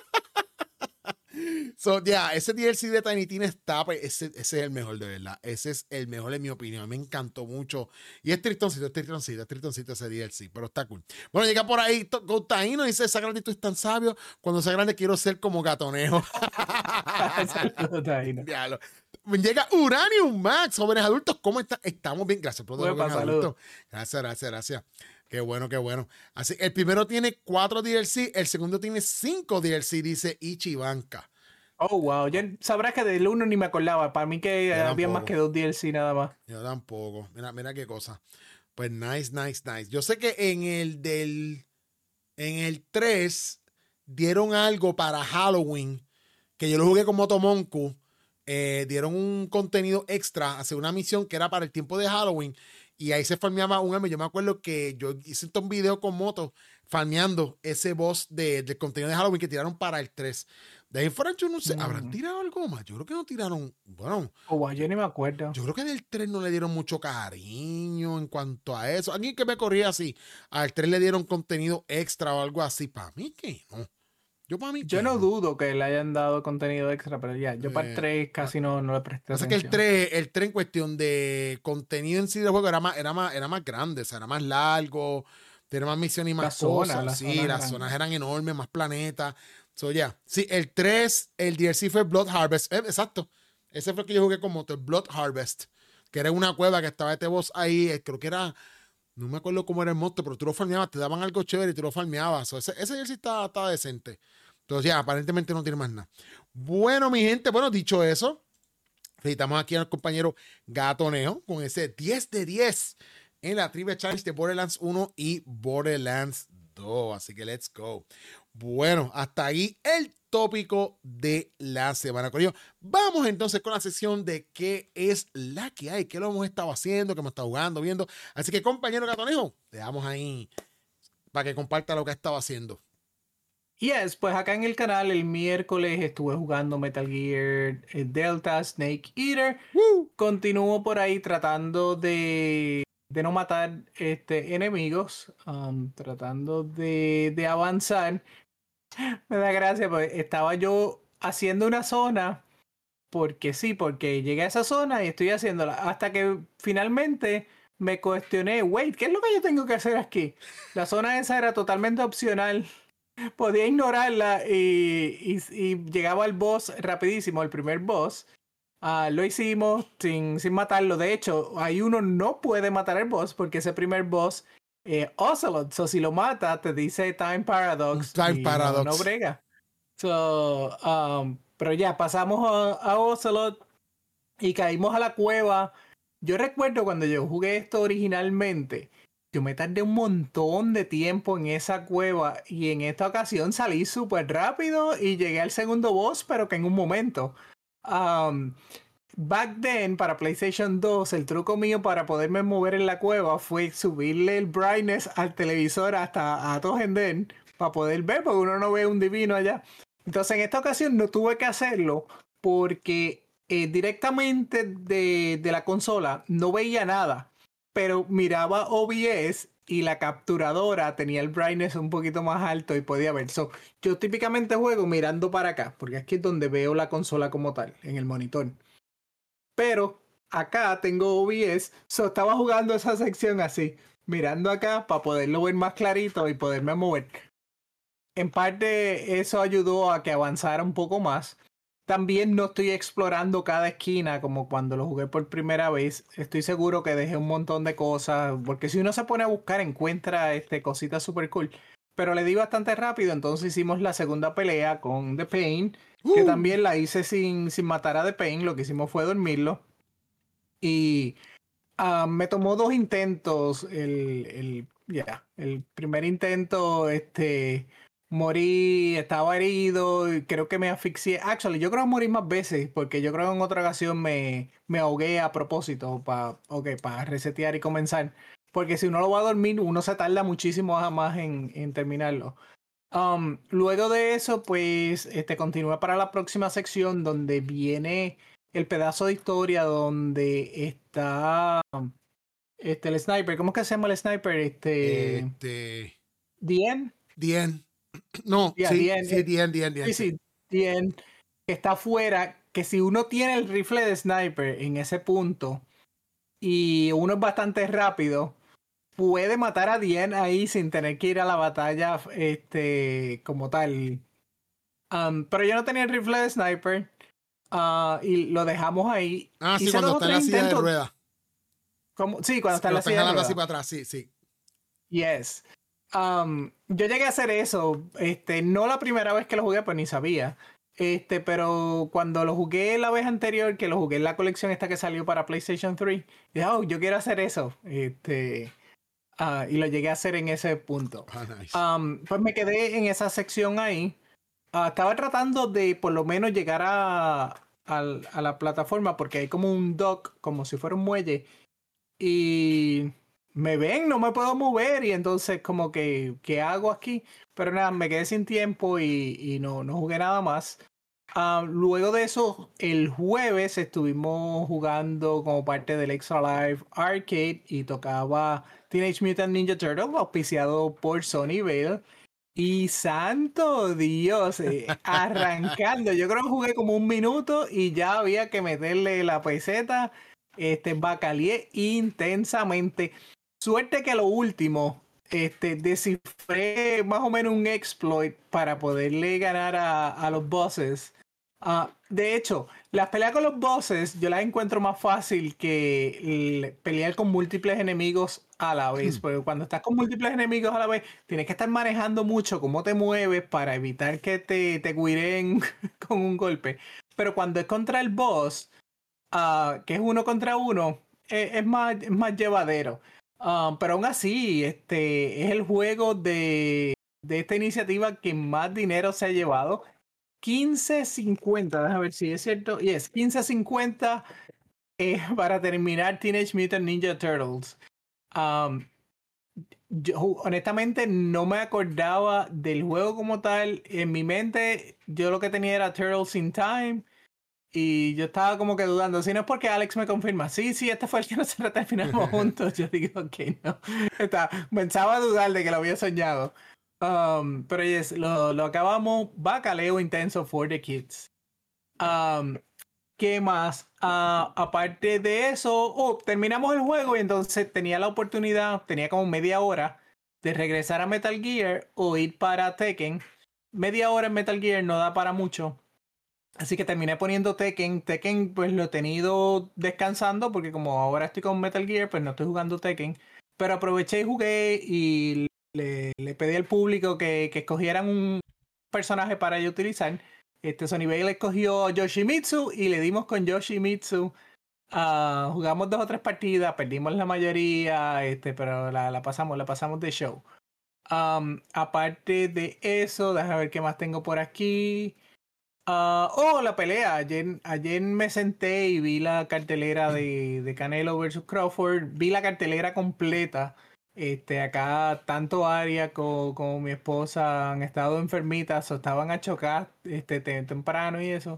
so, ya, yeah, ese D L C de Tiny Tina está, pues, ese, ese es el mejor, de verdad. Ese es el mejor, en mi opinión. Me encantó mucho. Y es tristoncito, es tristoncito, es tristoncito ese D L C, pero está cool. Bueno, llega por ahí Gotaino, dice: esa grande tú es tan sabio. Cuando sea grande quiero ser como Gatonejo. Saludos, Taino. Diablo. Llega Uranium Max, jóvenes adultos, ¿cómo están? Estamos bien, gracias por todo, Uepa, jóvenes saludos. adultos. Gracias, gracias, gracias. Qué bueno, qué bueno. Así, el primero tiene cuatro D L C, el segundo tiene cinco D L C, dice Ichibanka. Oh, wow. Ya sabrás que del uno ni me acordaba. Para mí que Yo había más tampoco. que dos D L C nada más. Yo tampoco. Mira, mira qué cosa. Pues nice, nice, nice. Yo sé que en el del, en el tres dieron algo para Halloween, que yo lo jugué con Motomonku. Eh, dieron un contenido extra, hacer una misión que era para el tiempo de Halloween, y ahí se farmeaba un M. Yo me acuerdo que yo hice un video con Moto farmeando ese boss de, del contenido de Halloween que tiraron para el tres. De ahí fuera, yo no sé, ¿habrán Mm. tirado algo más? Yo creo que no tiraron, bueno, Oh, wow, yo ni me acuerdo. yo creo que del tres no le dieron mucho cariño en cuanto a eso. Alguien que me corría así, al tres le dieron contenido extra o algo así. Para mí que no. Yo para mí Yo que no no. dudo que le hayan dado contenido extra, pero ya, yo para Eh, el tres casi no, no le presté Pasa que el atención. tres, el tres en cuestión de contenido en sí del juego era más, era más, era más grande, o sea, era más largo, tenía más misiones y más Las zonas, cosas. las Sí, zonas las eran- zonas eran enormes, más planetas. So, ya. Sí, el tres, el D L C fue Blood Harvest. Eh, exacto. Ese fue el que yo jugué con Moto, Blood Harvest. Que era una cueva que estaba este boss ahí. eh, Creo que era. No me acuerdo cómo era el monstruo, pero tú lo farmeabas, te daban algo chévere y tú lo farmeabas. So, ese, ese D L C estaba, estaba decente. Entonces ya, aparentemente no tiene más nada. Bueno, mi gente, bueno, dicho eso, felicitamos aquí al compañero Gatoneo con ese diez de diez en la Trivia Challenge de Borderlands uno y Borderlands dos. Así que let's go. Bueno, hasta ahí el tópico de la semana. Coño, vamos entonces con la sección de qué es la que hay, qué lo hemos estado haciendo, qué hemos estado jugando, viendo. Así que, compañero Gatoneo, te damos ahí para que comparta lo que ha estado haciendo. Yes, pues acá en el canal el miércoles estuve jugando Metal Gear eh, Delta Snake Eater. ¡Woo! Continúo por ahí tratando de, de no matar este, enemigos, um, tratando de, de avanzar. Me da gracia, pues estaba yo haciendo una zona, porque sí, porque llegué a esa zona y estoy haciéndola, hasta que finalmente me cuestioné, wait, ¿qué es lo que yo tengo que hacer aquí? La zona esa era totalmente opcional. Podía ignorarla y, y, y llegaba al boss rapidísimo, el primer boss. Uh, lo hicimos sin, sin matarlo. De hecho, ahí uno no puede matar al boss porque ese primer boss es eh, Ocelot. So, si lo mata, te dice Time Paradox. Time y Paradox. No, no brega. So, um, pero ya, pasamos a, a Ocelot y caímos a la cueva. Yo recuerdo cuando yo jugué esto originalmente, yo me tardé un montón de tiempo en esa cueva y en esta ocasión salí súper rápido y llegué al segundo boss, pero que en un momento. Um, back then, para PlayStation dos, el truco mío para poderme mover en la cueva fue subirle el brightness al televisor hasta a todo ender para poder ver, porque uno no ve un divino allá. Entonces en esta ocasión no tuve que hacerlo porque eh, directamente de, de la consola no veía nada, pero miraba O B S y la capturadora tenía el brightness un poquito más alto y podía ver. So, yo típicamente juego mirando para acá, porque aquí es donde veo la consola como tal, en el monitor. Pero acá tengo O B S, so estaba jugando esa sección así, mirando acá para poderlo ver más clarito y poderme mover. En parte eso ayudó a que avanzara un poco más. También no estoy explorando cada esquina como cuando lo jugué por primera vez. Estoy seguro que dejé un montón de cosas, porque si uno se pone a buscar encuentra este, cositas super cool. Pero le di bastante rápido, entonces hicimos la segunda pelea con The Pain, uh. que también la hice sin, sin matar a The Pain. Lo que hicimos fue dormirlo. Y uh, me tomó dos intentos. El, el, yeah, el primer intento, este... morí, estaba herido y creo que me asfixié. Actually, yo creo que morí más veces porque yo creo que en otra ocasión me, me ahogué a propósito para okay, para resetear y comenzar. Porque si uno lo va a dormir, uno se tarda muchísimo más en, en terminarlo. Um, luego de eso, pues, este, continúa para la próxima sección donde viene el pedazo de historia donde está este, el sniper. ¿Cómo es que se llama el sniper? Este... Este... ¿Dien? Dien. No, yeah, sí, Dien, sí, Dien, Dien, Dien. Sí, sí, Dien, que está afuera, que si uno tiene el rifle de sniper en ese punto y uno es bastante rápido, puede matar a Dien ahí sin tener que ir a la batalla este, como tal. Um, pero yo no tenía el rifle de sniper uh, y lo dejamos ahí. Ah, sí, cuando está en la silla de ruedas. ¿Cómo? Sí, cuando está en la silla de ruedas. Así para atrás, sí, sí. Yes. Um, yo llegué a hacer eso, este, no la primera vez que lo jugué, pues ni sabía, este, pero cuando lo jugué la vez anterior, que lo jugué en la colección esta que salió para PlayStation tres, dije, oh, yo quiero hacer eso, este, uh, y lo llegué a hacer en ese punto. Oh, nice. um, pues me quedé en esa sección ahí, uh, estaba tratando de por lo menos llegar a, a, a la plataforma, porque hay como un dock, como si fuera un muelle, y... me ven, no me puedo mover y entonces como que, ¿qué hago aquí? Pero nada, me quedé sin tiempo y, y no, no jugué nada más. Uh, luego de eso, el jueves estuvimos jugando como parte del Extra Life Arcade y tocaba Teenage Mutant Ninja Turtles, auspiciado por Sony Veil. Y santo Dios, eh, arrancando. Yo creo que jugué como un minuto y ya había que meterle la peseta. Este, bacalié intensamente. Suerte que lo último, este, descifré más o menos un exploit para poderle ganar a, a los bosses. Uh, de hecho, las peleas con los bosses yo las encuentro más fácil que el pelear con múltiples enemigos a la vez. Porque cuando estás con múltiples enemigos a la vez, tienes que estar manejando mucho cómo te mueves para evitar que te, te guireen con un golpe. Pero cuando es contra el boss, uh, que es uno contra uno, es, es, más, es más llevadero. Uh, pero aún así, este es el juego de, de esta iniciativa que más dinero se ha llevado. quince cincuenta, déjame ver si es cierto. Yes, quince cincuenta eh, para terminar Teenage Mutant Ninja Turtles. Um, yo honestamente no me acordaba del juego como tal. En mi mente, yo lo que tenía era Turtles in Time. Y yo estaba como que dudando. Si no es porque Alex me confirma, sí, sí, este fue el que nosotros terminamos juntos. Yo digo, ok, no. Está, pensaba dudar de que lo había soñado. Um, pero yes, lo, lo acabamos. Bacaleo intenso for the kids. Um, ¿Qué más? Uh, aparte de eso, oh, terminamos el juego y entonces tenía la oportunidad, tenía como media hora de regresar a Metal Gear o ir para Tekken. Media hora en Metal Gear no da para mucho. Así que terminé poniendo Tekken. Tekken pues lo he tenido descansando porque como ahora estoy con Metal Gear, pues no estoy jugando Tekken. Pero aproveché y jugué y le, le pedí al público que, que escogieran un personaje para yo utilizar. Este Sony Bale escogió Yoshimitsu y le dimos con Yoshimitsu. Uh, jugamos dos o tres partidas, perdimos la mayoría, este, pero la, la pasamos, la pasamos de show. Um, aparte de eso, déjame ver qué más tengo por aquí. Uh, oh, la pelea. Ayer, ayer me senté y vi la cartelera de, de Canelo versus Crawford. Vi la cartelera completa. Este, acá tanto Aria como, como mi esposa han estado enfermitas o estaban a chocar este, te, temprano y eso.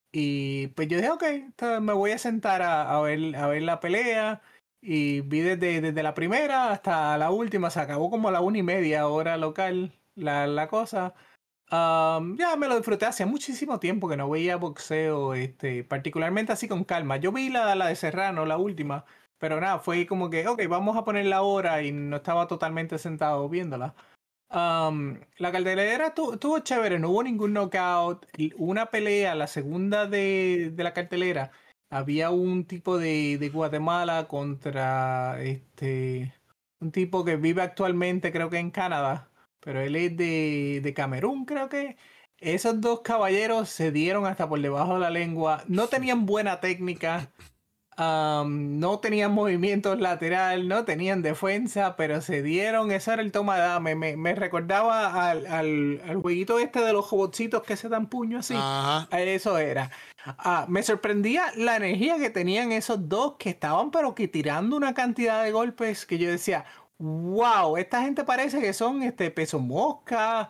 Y pues yo dije, ok, me voy a sentar a, a, ver, a ver la pelea. Y vi desde, desde la primera hasta la última. Se acabó como a la una y media hora local la, la cosa. Um, ya me lo disfruté, hacía muchísimo tiempo que no veía boxeo, este, particularmente así con calma. Yo vi la, la de Serrano, la última, pero nada, fue como que, ok, vamos a poner la hora y no estaba totalmente sentado viéndola. Um, la cartelera estuvo chévere, no hubo ningún knockout, una pelea, la segunda de, de la cartelera, había un tipo de, de Guatemala contra este, un tipo que vive actualmente creo que en Canadá, pero él es de, de Camerún, creo que. Esos dos caballeros se dieron hasta por debajo de la lengua. No tenían buena técnica. Um, no tenían movimientos lateral. No tenían defensa. Pero se dieron. Eso era el toma de dame. Me, me recordaba al, al, al jueguito este de los robotcitos que se dan puño así. Ajá. Eso era. Uh, me sorprendía la energía que tenían esos dos que estaban pero que tirando una cantidad de golpes que yo decía... Wow, esta gente parece que son este peso mosca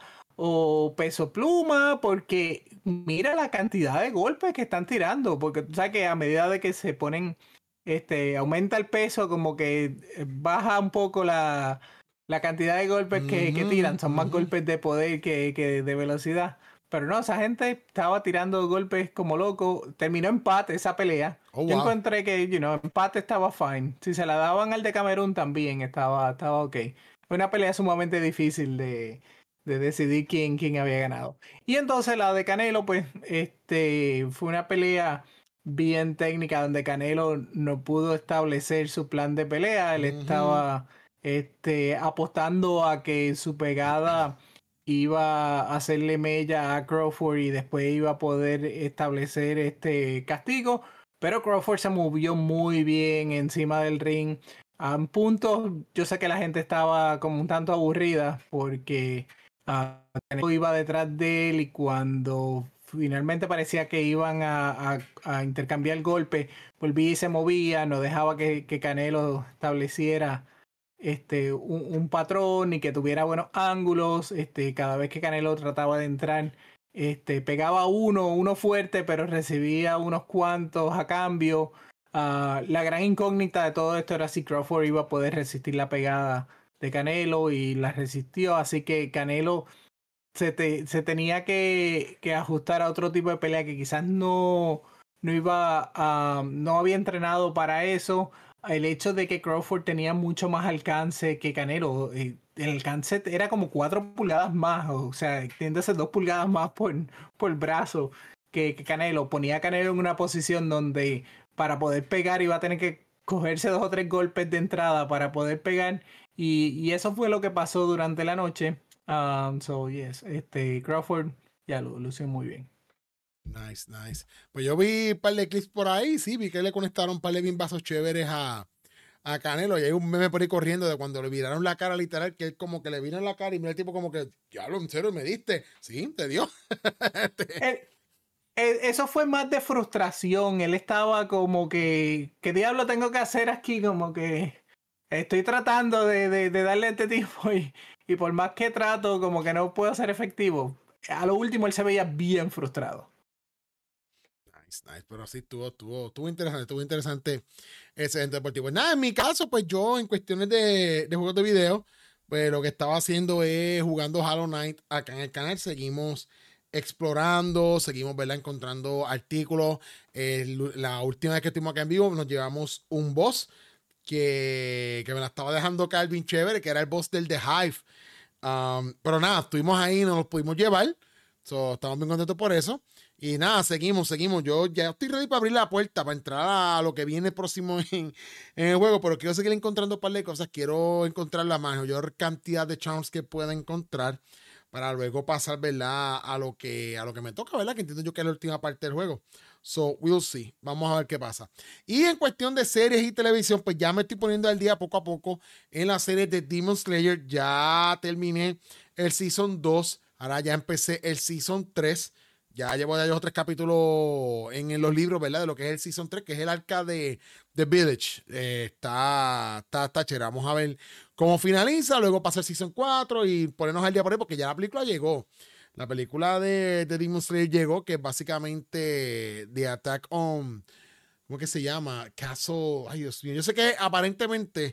o peso pluma, porque mira la cantidad de golpes que están tirando, porque tú sabes que a medida de que se ponen, este, aumenta el peso, como que baja un poco la, la cantidad de golpes que, que tiran, son más golpes de poder que, que de velocidad. Pero no, esa gente estaba tirando golpes como loco. Terminó empate esa pelea. Oh, wow. Yo encontré que, you know, empate estaba fine. Si se la daban al de Camerún también estaba, estaba ok. Fue una pelea sumamente difícil de, de decidir quién, quién había ganado. Y entonces la de Canelo, pues, este, fue una pelea bien técnica donde Canelo no pudo establecer su plan de pelea. Él uh-huh. estaba este, apostando a que su pegada iba a hacerle mella a Crawford y después iba a poder establecer este castigo, pero Crawford se movió muy bien encima del ring. A un punto, yo sé que la gente estaba como un tanto aburrida porque uh, iba detrás de él y cuando finalmente parecía que iban a, a, a intercambiar golpes, volvía y se movía, no dejaba que, que Canelo estableciera este un, un patrón y que tuviera buenos ángulos. Este, cada vez que Canelo trataba de entrar, este, pegaba uno, uno fuerte, pero recibía unos cuantos a cambio. Uh, la gran incógnita de todo esto era si Crawford iba a poder resistir la pegada de Canelo y la resistió, así que Canelo se, te, se tenía que, que ajustar a otro tipo de pelea que quizás no, no iba a, no había entrenado para eso. El hecho de que Crawford tenía mucho más alcance que Canelo, el alcance era como cuatro pulgadas más, o sea, tiende a ser dos pulgadas más por, por brazo que, que Canelo ponía a Canelo en una posición donde para poder pegar iba a tener que cogerse dos o tres golpes de entrada para poder pegar. Y, y eso fue lo que pasó durante la noche. Um, so, yes, este, Crawford ya lo lució muy bien. Nice, nice. Pues yo vi un par de clips por ahí, sí, vi que le conectaron un par de bimbazos chéveres a, a Canelo. Y hay un meme por ahí corriendo de cuando le viraron la cara, literal, que él como que le viran la cara y mira el tipo como que, ya lo en serio me diste. Sí, te dio. El, el, eso fue más de frustración. Él estaba como que, ¿qué diablo tengo que hacer aquí? Como que estoy tratando de, de, de darle a este tipo y, y por más que trato, como que no puedo ser efectivo. A lo último él se veía bien frustrado. Nice, nice, pero sí estuvo, estuvo, estuvo interesante, estuvo interesante ese evento deportivo. Nada, en mi caso, pues yo en cuestiones de, de juegos de video, pues lo que estaba haciendo es jugando Hollow Knight acá en el canal. Seguimos explorando, seguimos, ¿verdad? Encontrando artículos. Eh, la última vez que estuvimos acá en vivo nos llevamos un boss que, que me la estaba dejando Calvin chévere, que era el boss del The Hive. Um, pero nada, estuvimos ahí, nos los pudimos llevar. So, estamos bien contentos por eso. Y nada, seguimos, seguimos. Yo ya estoy ready para abrir la puerta, para entrar a lo que viene próximo en, en el juego, pero quiero seguir encontrando un par de cosas. Quiero encontrar la mayor cantidad de charms que pueda encontrar para luego pasar, ¿verdad? A lo que, a lo que me toca, ¿verdad? Que entiendo yo que es la última parte del juego. So, we'll see. Vamos a ver qué pasa. Y en cuestión de series y televisión, pues ya me estoy poniendo al día poco a poco en la serie de Demon Slayer. Ya terminé el Season dos. Ahora ya empecé el Season tres. Ya llevo ya dos o tres capítulos en, en los libros, ¿verdad? De lo que es el Season tres, que es el arca de The Village. Eh, está, está, está chévere. Vamos a ver cómo finaliza. Luego pasa el Season cuatro y ponernos al día por ahí, porque ya la película llegó. La película de, de Demon Slayer llegó, que es básicamente The Attack on... ¿Cómo que se llama? Castle... Ay, Dios mío. Yo sé que aparentemente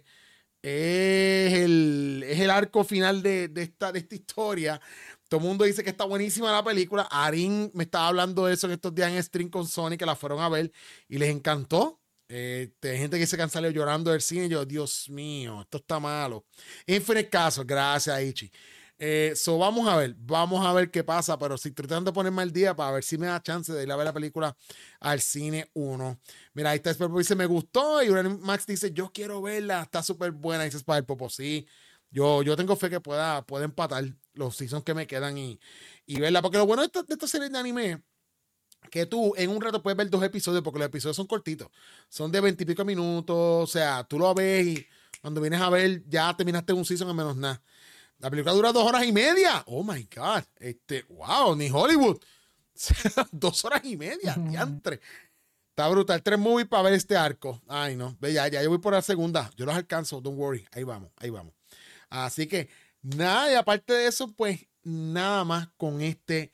es el, es el arco final de, de, esta, de esta historia. Todo el mundo dice que está buenísima la película. Arin me estaba hablando de eso en estos días en stream con Sony, que la fueron a ver y les encantó. Eh, hay gente que se han salido llorando del cine. Y yo, Dios mío, esto está malo. Infinite casos, gracias, Ichi. Eh, so vamos a ver, vamos a ver qué pasa, pero si estoy tratando de ponerme al día para ver si me da chance de ir a ver la película al cine uno. Mira, ahí está Spider dice, me gustó, y Max dice, yo quiero verla, está súper buena, dice Spider Popo, sí. Yo, yo tengo fe que pueda, pueda empatar los seasons que me quedan y, y verla, porque lo bueno de esta, de esta serie de anime, que tú en un rato puedes ver dos episodios, porque los episodios son cortitos, son de veintipico minutos, o sea, tú lo ves y cuando vienes a ver ya terminaste un season en menos nada. La película dura dos horas y media. Oh my God. Este, wow, ni Hollywood. Dos horas y media, diantre. Está brutal. Tres movies para ver este arco. Ay, no. Ve, ya, ya yo voy por la segunda. Yo los alcanzo, don't worry. Ahí vamos, ahí vamos. Así que, nada, y aparte de eso, pues, nada más con este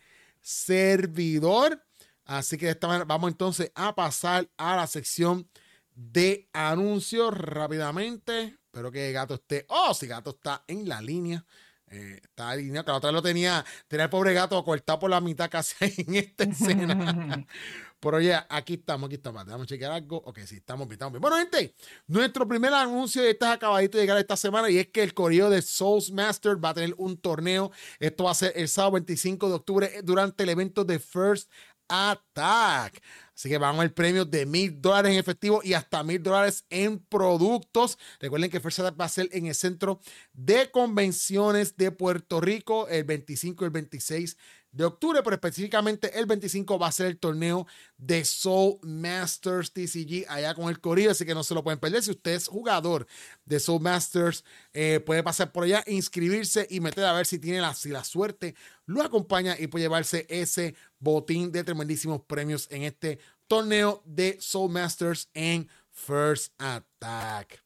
servidor. Así que de esta manera vamos entonces a pasar a la sección de anuncios rápidamente. Espero que Gato esté. Oh, si Gato está en la línea. Eh, está en línea. Que la otra vez lo tenía. Tenía el pobre Gato cortado por la mitad casi en esta escena. Pero oye, aquí estamos, aquí estamos. Déjame chequear algo. Ok, sí, estamos bien, estamos bien. Bueno, gente, nuestro primer anuncio de este acabadito de llegar esta semana y es que el corillo de Souls Master va a tener un torneo. Esto va a ser el sábado veinticinco de octubre durante el evento de First Attack. Así que vamos al premio de mil dólares en efectivo y hasta mil dólares en productos. Recuerden que First Attack va a ser en el Centro de Convenciones de Puerto Rico el veinticinco y el veintiséis de octubre, pero específicamente el veinticinco va a ser el torneo de Soul Masters T C G allá con el corillo, así que no se lo pueden perder. Si usted es jugador de Soul Masters, eh, puede pasar por allá, inscribirse y meter a ver si tiene la, si la suerte lo acompaña y puede llevarse ese botín de tremendísimos premios en este torneo de Soul Masters en First Attack.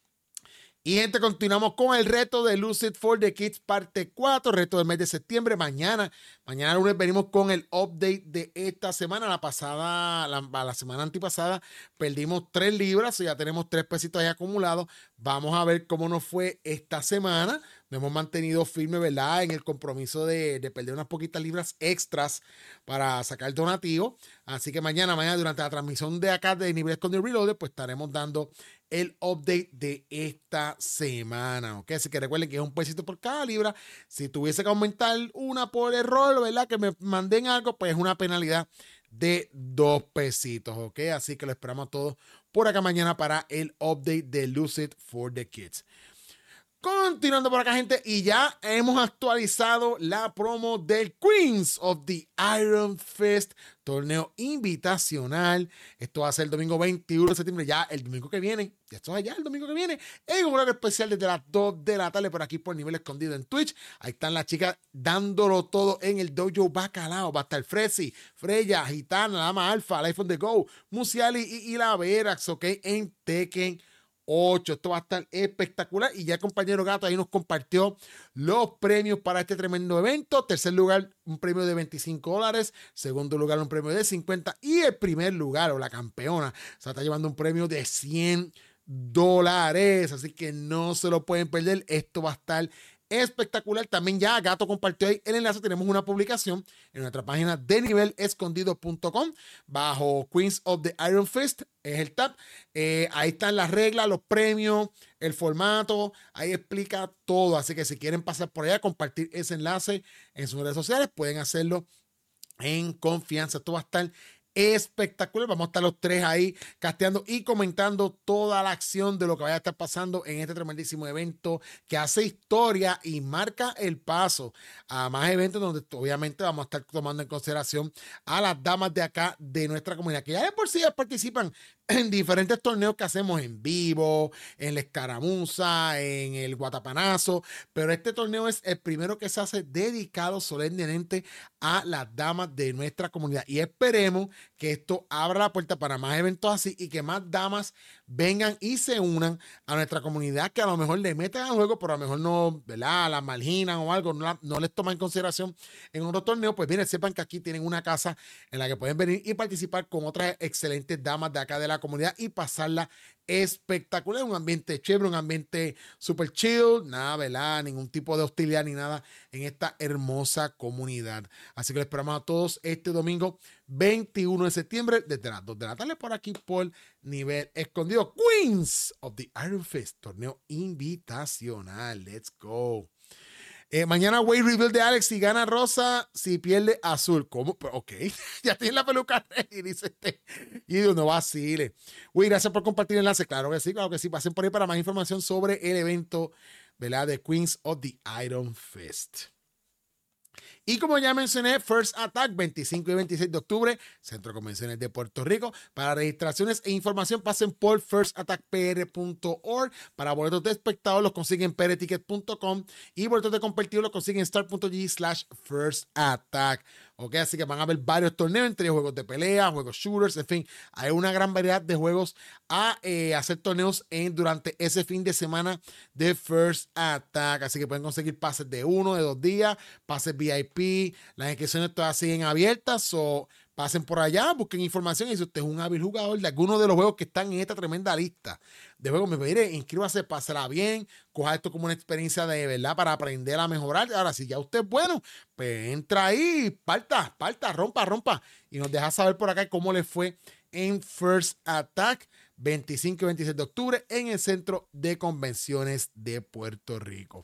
Y gente, continuamos con el reto de Lucid for the Kids parte cuatro, reto del mes de septiembre. Mañana, mañana lunes venimos con el update de esta semana. La pasada, la, la semana antipasada perdimos tres libras, ya tenemos tres pesitos ahí acumulados. Vamos a ver cómo nos fue esta semana. Nos hemos mantenido firme, ¿verdad? En el compromiso de, de perder unas poquitas libras extras para sacar el donativo. Así que mañana, mañana durante la transmisión de acá de Niveles con el Reloaded, pues estaremos dando el update de esta semana, ¿ok? Así que recuerden que es un pesito por cada libra. Si tuviese que aumentar una por error, ¿verdad? Que me manden algo, pues es una penalidad de dos pesitos, ¿ok? Así que lo esperamos todos por acá mañana para el update de Lucid for the Kids. Continuando por acá, gente, y ya hemos actualizado la promo del Queens of the Iron Fist, torneo invitacional. Esto va a ser el domingo veintiuno de septiembre, ya el domingo que viene. Ya esto es allá el domingo que viene. En un horario especial desde las dos de la tarde por aquí por Nivel Escondido en Twitch. Ahí están las chicas dándolo todo en el dojo Bacalao. Va a estar Fresi, Freya, Gitana, Dama Alfa, Life on the Go, Musiali y, y la Verax, ¿ok? En Tekken ocho. Esto va a estar espectacular y ya el compañero Gato ahí nos compartió los premios para este tremendo evento. Tercer lugar, un premio de veinticinco dólares. Segundo lugar, un premio de cincuenta. Y el primer lugar, o la campeona, se está llevando un premio de cien dólares. Así que no se lo pueden perder. Esto va a estar espectacular. También ya Gato compartió ahí el enlace. Tenemos una publicación en nuestra página de nivel escondido punto com bajo Queens of the Iron Fist. Es el tab. Eh, ahí están las reglas, los premios, el formato. Ahí explica todo. Así que si quieren pasar por allá, compartir ese enlace en sus redes sociales, pueden hacerlo en confianza. Esto va a estar espectacular. Vamos a estar los tres ahí casteando y comentando toda la acción de lo que vaya a estar pasando en este tremendísimo evento que hace historia y marca el paso a más eventos donde obviamente vamos a estar tomando en consideración a las damas de acá de nuestra comunidad que ya de por sí ya participan en diferentes torneos que hacemos en vivo, en la escaramuza, en el guatapanazo, pero este torneo es el primero que se hace dedicado solemnemente a las damas de nuestra comunidad y esperemos que esto abra la puerta para más eventos así y que más damas vengan y se unan a nuestra comunidad que a lo mejor le meten al juego, pero a lo mejor no, ¿verdad? Las marginan o algo, no, la, no les toman en consideración en otro torneo. Pues miren, sepan que aquí tienen una casa en la que pueden venir y participar con otras excelentes damas de acá de la comunidad y pasarla espectacular, un ambiente chévere, un ambiente super chill, nada, ¿verdad? Ningún tipo de hostilidad ni nada en esta hermosa comunidad. Así que les esperamos a todos este domingo veintiuno de septiembre desde las dos de la tarde por aquí por Nivel Escondido. Queens of the Iron Fist, torneo invitacional. Let's go. Eh, mañana Way Reveal de Alex, si gana rosa, si pierde azul. ¿Cómo? Ok, ya tiene la peluca ready, dice este. Y Dios, no vacile. Uy, gracias por compartir el enlace. Claro que sí, claro que sí. Pasen por ahí para más información sobre el evento, ¿verdad? De Queens of the Iron Fist. Y como ya mencioné, First Attack, veinticinco y veintiséis de octubre, Centro de Convenciones de Puerto Rico. Para registraciones e información, pasen por first attack p r punto org. Para boletos de espectador, los consiguen p r ticket punto com. Y boletos de competidor, los consiguen star punto g slash first attack. Ok, así que van a ver varios torneos, entre juegos de pelea, juegos shooters, en fin. Hay una gran variedad de juegos a eh, hacer torneos en, durante ese fin de semana de First Attack. Así que pueden conseguir pases de uno, de dos días, pases V I P. Las inscripciones todas siguen abiertas. O pasen por allá, busquen información. Y si usted es un hábil jugador de alguno de los juegos que están en esta tremenda lista de juegos, me mire, inscríbase, pásela bien, coja esto como una experiencia de verdad para aprender a mejorar. Ahora, si ya usted es bueno, pues entra ahí, parta, parta, rompa, rompa. Y nos deja saber por acá cómo le fue en First Attack, veinticinco y veintiséis de octubre, en el Centro de Convenciones de Puerto Rico.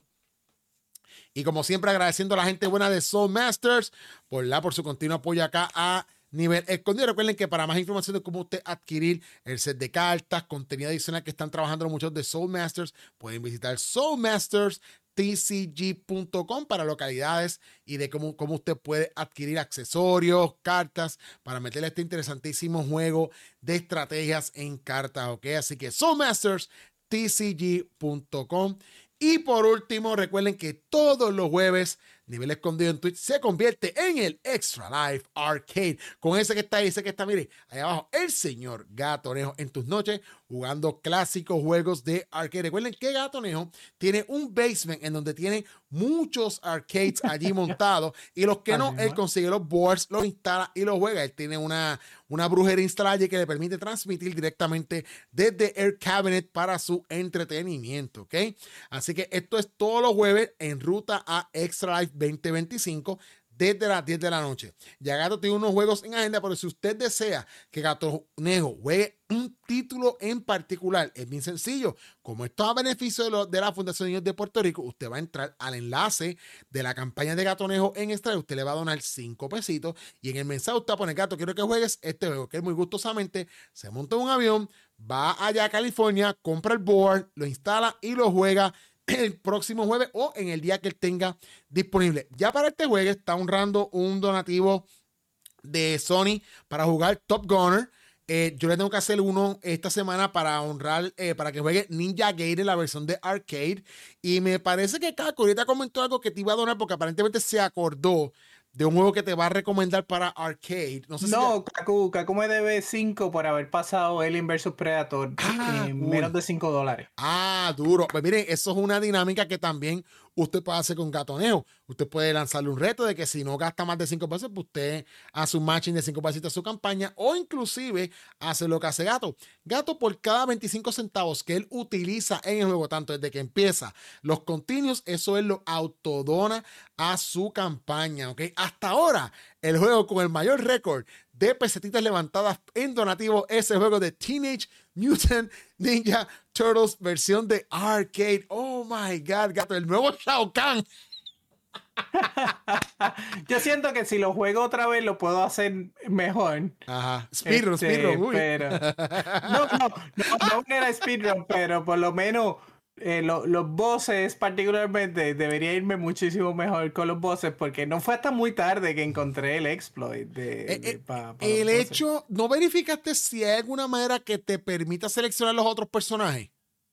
Y como siempre, agradeciendo a la gente buena de Soul Masters por, la, por su continuo apoyo acá a Nivel Escondido. Recuerden que para más información de cómo usted adquirir el set de cartas, contenido adicional que están trabajando muchos de Soul Masters, pueden visitar soul masters t c g punto com para localidades y de cómo, cómo usted puede adquirir accesorios, cartas, para meterle este interesantísimo juego de estrategias en cartas, ¿ok? Así que soul masters t c g punto com. Y por último, recuerden que todos los jueves Nivel Escondido en Twitch se convierte en el Extra Life Arcade. Con ese que está ahí, ese que está, mire, ahí abajo, el señor Gatonejo en tus noches jugando clásicos juegos de arcade. Recuerden que Gatonejo tiene un basement en donde tiene muchos arcades allí montados y los que no, él consigue los boards, los instala y los juega. Él tiene una, una brujería instalada que le permite transmitir directamente desde el cabinet para su entretenimiento, ¿ok? Así que esto es todos los jueves en ruta a Extra Life veinte veinticinco desde las diez de la noche. Ya Gato tiene unos juegos en agenda, pero si usted desea que Gatonejo juegue un título en particular, es bien sencillo. Como esto es a beneficio de, lo, de la Fundación Niños de Puerto Rico, usted va a entrar al enlace de la campaña de Gatonejo en Extra, usted le va a donar cinco pesitos y en el mensaje usted va a poner: Gato, quiero que juegues este juego, que es muy gustosamente se monta en un avión, va allá a California, compra el board, lo instala y lo juega el próximo jueves o en el día que él tenga disponible. Ya para este jueves está honrando un donativo de Sony para jugar Top Gunner. Eh, yo le tengo que hacer uno esta semana para honrar, eh, para que juegue Ninja Gaiden, la versión de arcade. Y me parece que Caco ahorita comentó algo que te iba a donar porque aparentemente se acordó de un juego que te va a recomendar para arcade. No, sé no si Kaku, Kaku me debe cinco por haber pasado Alien versus Predator ah, en cool. menos de cinco dólares. Ah, duro. Pues miren, eso es una dinámica que también usted puede hacer con Gatonejo. Usted puede lanzarle un reto de que si no gasta más de cinco pesos, pues usted hace un matching de cinco pesitos a su campaña o inclusive hace lo que hace Gato. Gato, por cada veinticinco centavos que él utiliza en el juego, tanto desde que empieza los continuos, eso él lo autodona a su campaña, ¿ok? Hasta ahora, el juego con el mayor récord de pesetitas levantadas en donativo es el juego de Teenage Mutant Ninja Turtles versión de arcade. Oh my God, Gato, el nuevo Shao Kahn. Yo siento que si lo juego otra vez lo puedo hacer mejor. Ajá, speedrun, este, speedrun, uy. Pero, no, no, no, no era speedrun, pero por lo menos eh, lo, los bosses particularmente debería irme muchísimo mejor con los bosses porque no fue hasta muy tarde que encontré el exploit de, eh, de eh, pa, pa el hecho, ¿no verificaste si hay alguna manera que te permita seleccionar los otros personajes?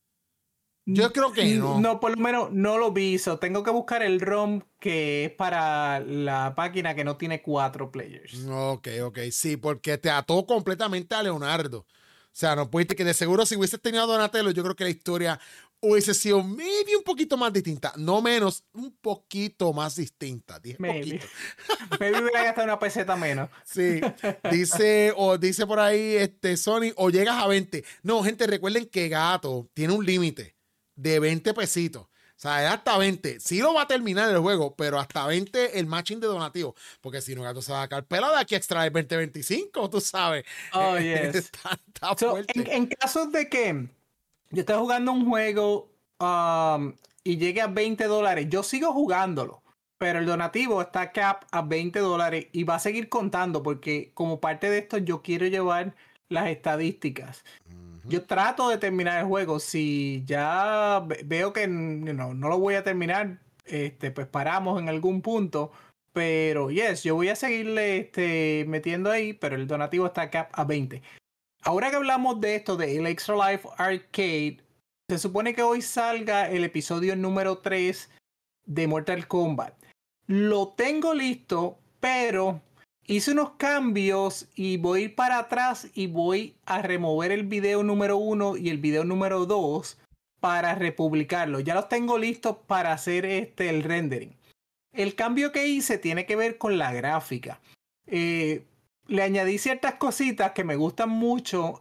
Yo creo que no. No, por lo menos no lo vi. So, tengo que buscar el ROM que es para la página que no tiene cuatro players. Ok, ok, sí, porque te ató completamente a Leonardo. O sea, no pudiste, que de seguro si hubieses tenido a Donatello, yo creo que la historia hubiese sido maybe un poquito más distinta. No menos, un poquito más distinta. Dije maybe. Poquito. Maybe hubiera gastado una peseta menos. Sí, dice, o dice por ahí este Sony, o llegas a veinte. No, gente, recuerden que Gato tiene un límite de veinte pesitos. O sea, hasta veinte. Sí lo va a terminar el juego, pero hasta veinte el matching de donativo. Porque si no, Gato se va a sacar pelado de aquí a extraer veinte veinticinco, tú sabes. Oh, yes. está, está so, fuerte. En, en caso de que yo esté jugando un juego um, y llegue a veinte dólares, yo sigo jugándolo. Pero el donativo está cap a veinte dólares y va a seguir contando porque como parte de esto yo quiero llevar las estadísticas. Yo trato de terminar el juego. Si ya veo que no, no lo voy a terminar, este, pues paramos en algún punto. Pero yes, yo voy a seguirle este, metiendo ahí, pero el donativo está cap a veinte. Ahora que hablamos de esto, de el Extra Life Arcade, se supone que hoy salga el episodio número tres de Mortal Kombat. Lo tengo listo, pero hice unos cambios y voy a ir para atrás y voy a remover el video número uno y el video número dos para republicarlo. Ya los tengo listos para hacer este, el rendering. El cambio que hice tiene que ver con la gráfica. Eh, le añadí ciertas cositas que me gustan mucho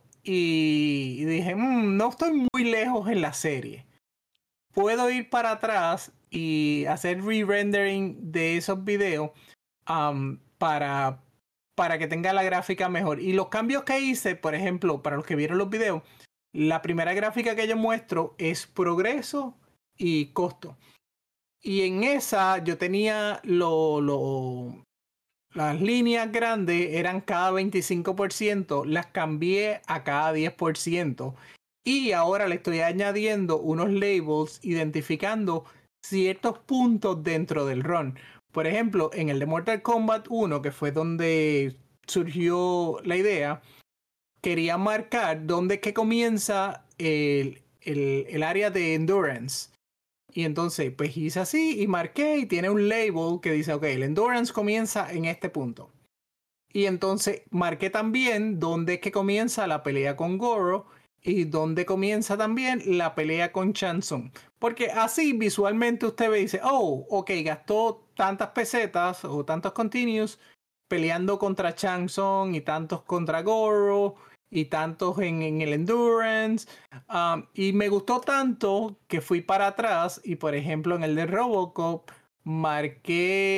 y, y dije, mmm, no estoy muy lejos en la serie. Puedo ir para atrás y hacer re-rendering de esos videos um, para, para que tenga la gráfica mejor. Y los cambios que hice, por ejemplo, para los que vieron los videos, la primera gráfica que yo muestro es progreso y costo. Y en esa yo tenía lo, lo, las líneas grandes eran cada veinticinco por ciento, las cambié a cada diez por ciento. Y ahora le estoy añadiendo unos labels identificando ciertos puntos dentro del run. Por ejemplo, en el de Mortal Kombat uno, que fue donde surgió la idea, quería marcar dónde es que comienza el, el, el área de endurance. Y entonces, pues hice así y marqué y tiene un label que dice, ok, el endurance comienza en este punto. Y entonces marqué también dónde es que comienza la pelea con Goro y dónde comienza también la pelea con Shang Tsung. Porque así visualmente usted ve y dice, oh, ok, gastó tantas pesetas o tantos continues peleando contra Shang Tsung y tantos contra Goro y tantos en, en el endurance. Um, y me gustó tanto que fui para atrás y por ejemplo en el de Robocop marqué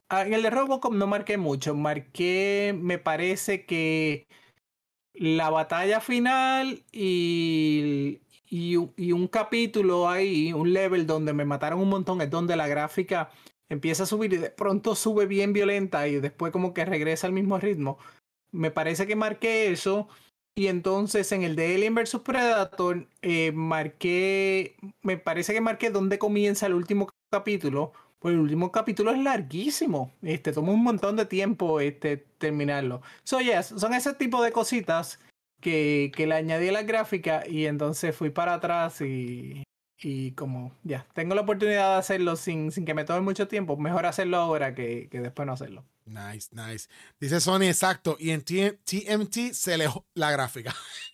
Ah, en el de Robocop no marqué mucho. Marqué, me parece que la batalla final y, y, un- y un capítulo ahí, un level donde me mataron un montón, es donde la gráfica empieza a subir y de pronto sube bien violenta y después como que regresa al mismo ritmo. Me parece que marqué eso. Y entonces en el de Alien versus Predator, eh, marqué, me parece que marqué dónde comienza el último capítulo. Pues el último capítulo es larguísimo. Este, toma un montón de tiempo este, terminarlo. So, yes, son ese tipo de cositas que, que le añadí a la gráfica y entonces fui para atrás y, y como ya, tengo la oportunidad de hacerlo sin, sin que me tome mucho tiempo, mejor hacerlo ahora que, que después no hacerlo. Nice, nice. Dice Sony, exacto. Y en T- TMT se le jo- la gráfica.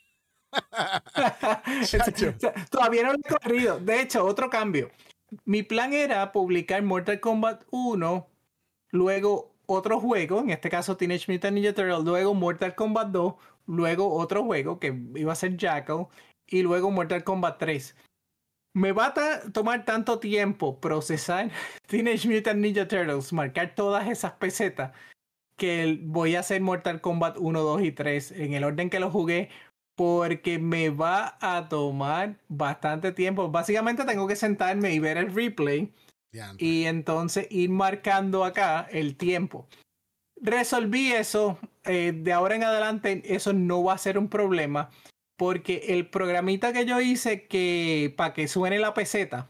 Chacho. Todavía no lo he corrido. De hecho, otro cambio. Mi plan era publicar Mortal Kombat uno, luego otro juego, en este caso Teenage Mutant Ninja Turtles, luego Mortal Kombat dos, luego otro juego que iba a ser Jackal, y luego Mortal Kombat tres. Me va a ta- tomar tanto tiempo procesar Teenage Mutant Ninja Turtles, marcar todas esas pesetas, que voy a hacer Mortal Kombat uno, dos y tres en el orden que lo jugué, porque me va a tomar bastante tiempo. Básicamente tengo que sentarme y ver el replay Diantre. y entonces ir marcando acá el tiempo. Resolví eso, eh, de ahora en adelante eso no va a ser un problema, porque el programita que yo hice que para que suene la peseta,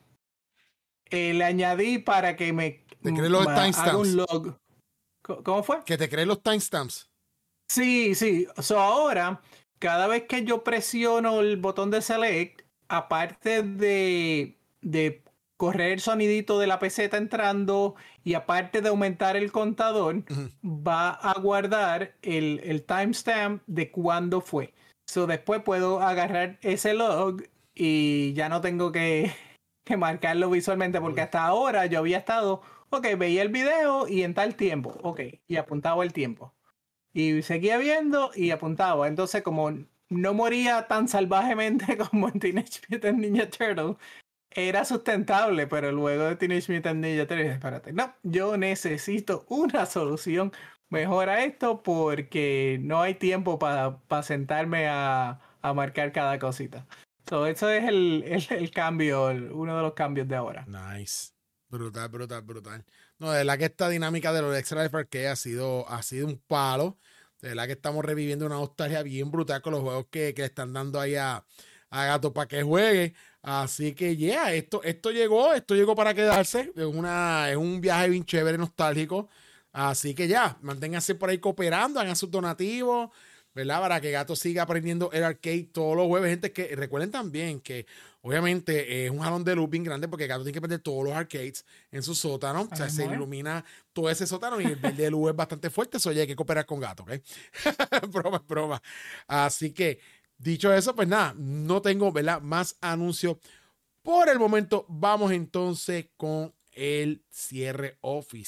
eh, le añadí para que me, Te crees mm, los haga un timestamps. log. Co- ¿Cómo fue? Que te crees los timestamps. Sí, sí. So ahora, cada vez que yo presiono el botón de select, aparte de, de correr el sonidito de la peseta entrando y aparte de aumentar el contador, Ujú. va a guardar el, el timestamp de cuándo fue. So después puedo agarrar ese log y ya no tengo que, que marcarlo visualmente porque Cool. hasta ahora yo había estado, ok, veía el video y en tal tiempo, ok, y apuntaba el tiempo. Y seguía viendo y apuntaba. Entonces, como no moría tan salvajemente como en Teenage Mutant Ninja Turtles, era sustentable, pero luego de Teenage Mutant Ninja Turtles, espérate, no, yo necesito una solución mejor a esto porque no hay tiempo para pa sentarme a, a marcar cada cosita. So, eso es el, el, el cambio, el- uno de los cambios de ahora. Nice. Brutal, brutal, brutal. No, de verdad que esta dinámica de los Extra Life Arcade ha sido, ha sido un palo. De verdad que estamos reviviendo una nostalgia bien brutal con los juegos que, que le están dando ahí a, a Gato para que juegue. Así que, yeah, esto, esto llegó, esto llegó para quedarse. Es, una, es un viaje bien chévere, nostálgico. Así que ya, manténganse por ahí cooperando, hagan sus donativos, ¿verdad? Para que Gato siga aprendiendo el arcade todos los jueves. Gente, que recuerden también que obviamente eh, es un jalón de luz bien grande porque Gato tiene que prender todos los arcades en su sótano. O Ahí sea, se mismo, ¿eh? ilumina todo ese sótano y el verde de luz es bastante fuerte. Eso ya hay que cooperar con Gato, ¿ok? Broma, broma. Así que, dicho eso, pues nada, no tengo, ¿verdad? Más anuncios por el momento. Vamos entonces con el cierre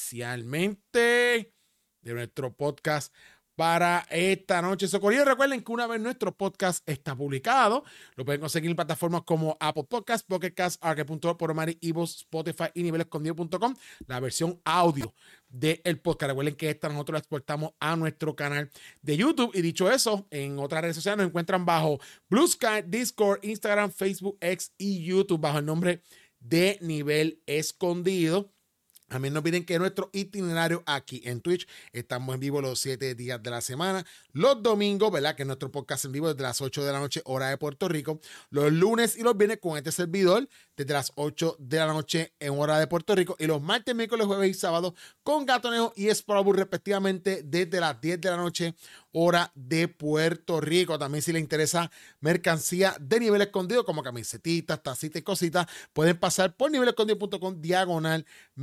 oficialmente de nuestro podcast para esta noche. Socorrido, recuerden que una vez nuestro podcast está publicado, lo pueden conseguir en plataformas como Apple Podcasts, Pocket Casts, Arque punto org, Poromari, Evox, Spotify y nivel escondido punto com, la versión audio del podcast. Recuerden que esta nosotros la exportamos a nuestro canal de YouTube. Y dicho eso, en otras redes sociales nos encuentran bajo Blue Sky, Discord, Instagram, Facebook, X y YouTube bajo el nombre de Nivel Escondido. También no olviden que nuestro itinerario aquí en Twitch, estamos en vivo los siete días de la semana. Los domingos, ¿verdad? Que es nuestro podcast en vivo desde las ocho de la noche, hora de Puerto Rico. Los lunes y los viernes con este servidor desde las ocho de la noche en hora de Puerto Rico. Y los martes, miércoles, jueves y sábados con Gatonejo y Sparabu respectivamente desde las diez de la noche, hora de Puerto Rico. También si les interesa mercancía de Nivel Escondido como camisetitas, tacitas y cositas, pueden pasar por nivel escondido punto com diagonal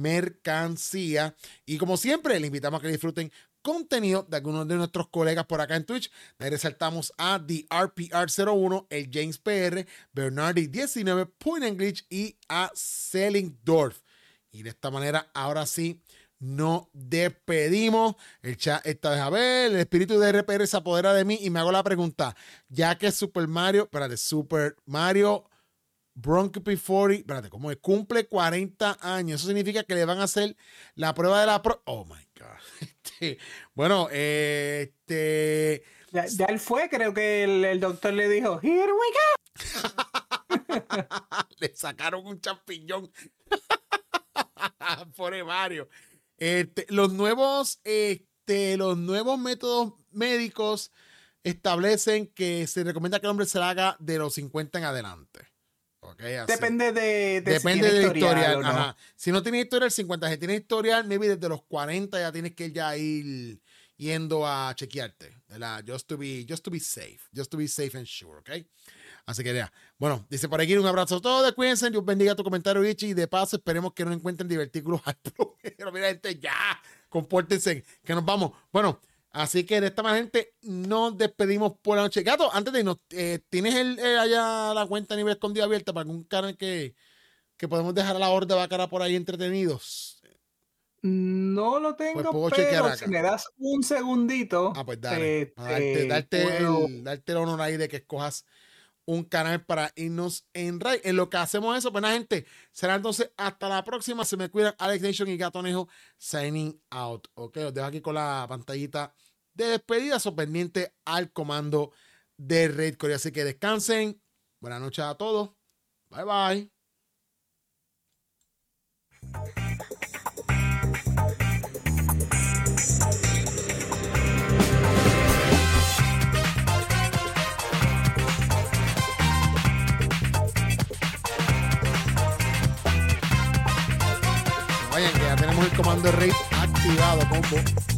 mercancía. Y como siempre, les invitamos a que disfruten contenido de algunos de nuestros colegas por acá en Twitch. Le resaltamos a The R P R cero uno, el James P R, Bernardi diecinueve, Point English y a Sellingdorf. Y de esta manera, ahora sí, nos despedimos. El chat esta vez a ver, el espíritu de R P R se apodera de mí y me hago la pregunta, ya que Super Mario, espérate, Super Mario Bronco P cuarenta, espérate, ¿cómo es? Cumple cuarenta años. Eso significa que le van a hacer la prueba de la pro. Oh my God. Este, bueno, eh, este. Ya, ya él fue, creo que el, el doctor le dijo, here we go. Le sacaron un champiñón. Pobre Mario. Este, los nuevos, este, los nuevos métodos médicos establecen que se recomienda que el hombre se la haga de los cincuenta en adelante. Okay, así. Depende de, de Depende si del historial. historial. No. Ajá. Si no tiene historial, cincuenta. Si tiene historial, maybe desde los cuarenta ya tienes que ya ir yendo a chequearte. ¿Verdad? Just to be, just to be safe. Just to be safe and sure, ¿ok? Así que ya. Bueno, dice por aquí un abrazo a todos. Cuídense. Dios bendiga tu comentario, Richie. Y de paso, esperemos que no encuentren divertículos al Pero mira, gente, ya. Compórtense. Que nos vamos. Bueno. Así que de esta manera, gente, nos despedimos por la noche. Gato, antes de irnos, eh, ¿tienes el, eh, allá la cuenta a nivel escondido abierta para algún canal que, que podemos dejar a la hora de Bacara por ahí entretenidos? No lo tengo, pues pero si me das un segundito. Ah, pues dale. Eh, darte, darte, puedo... el, darte el honor ahí de que escojas un canal para irnos en raid. En lo que hacemos eso, pues nada, gente, será entonces hasta la próxima. Se me cuidan, Alex Nation y Gato Nejo signing out. Ok, los dejo aquí con la pantallita de despedida, so pendiente al comando de Raid Corea. Así que descansen. Buenas noches a todos. Bye bye. Vayan, que ya tenemos el comando de raid activado, combo.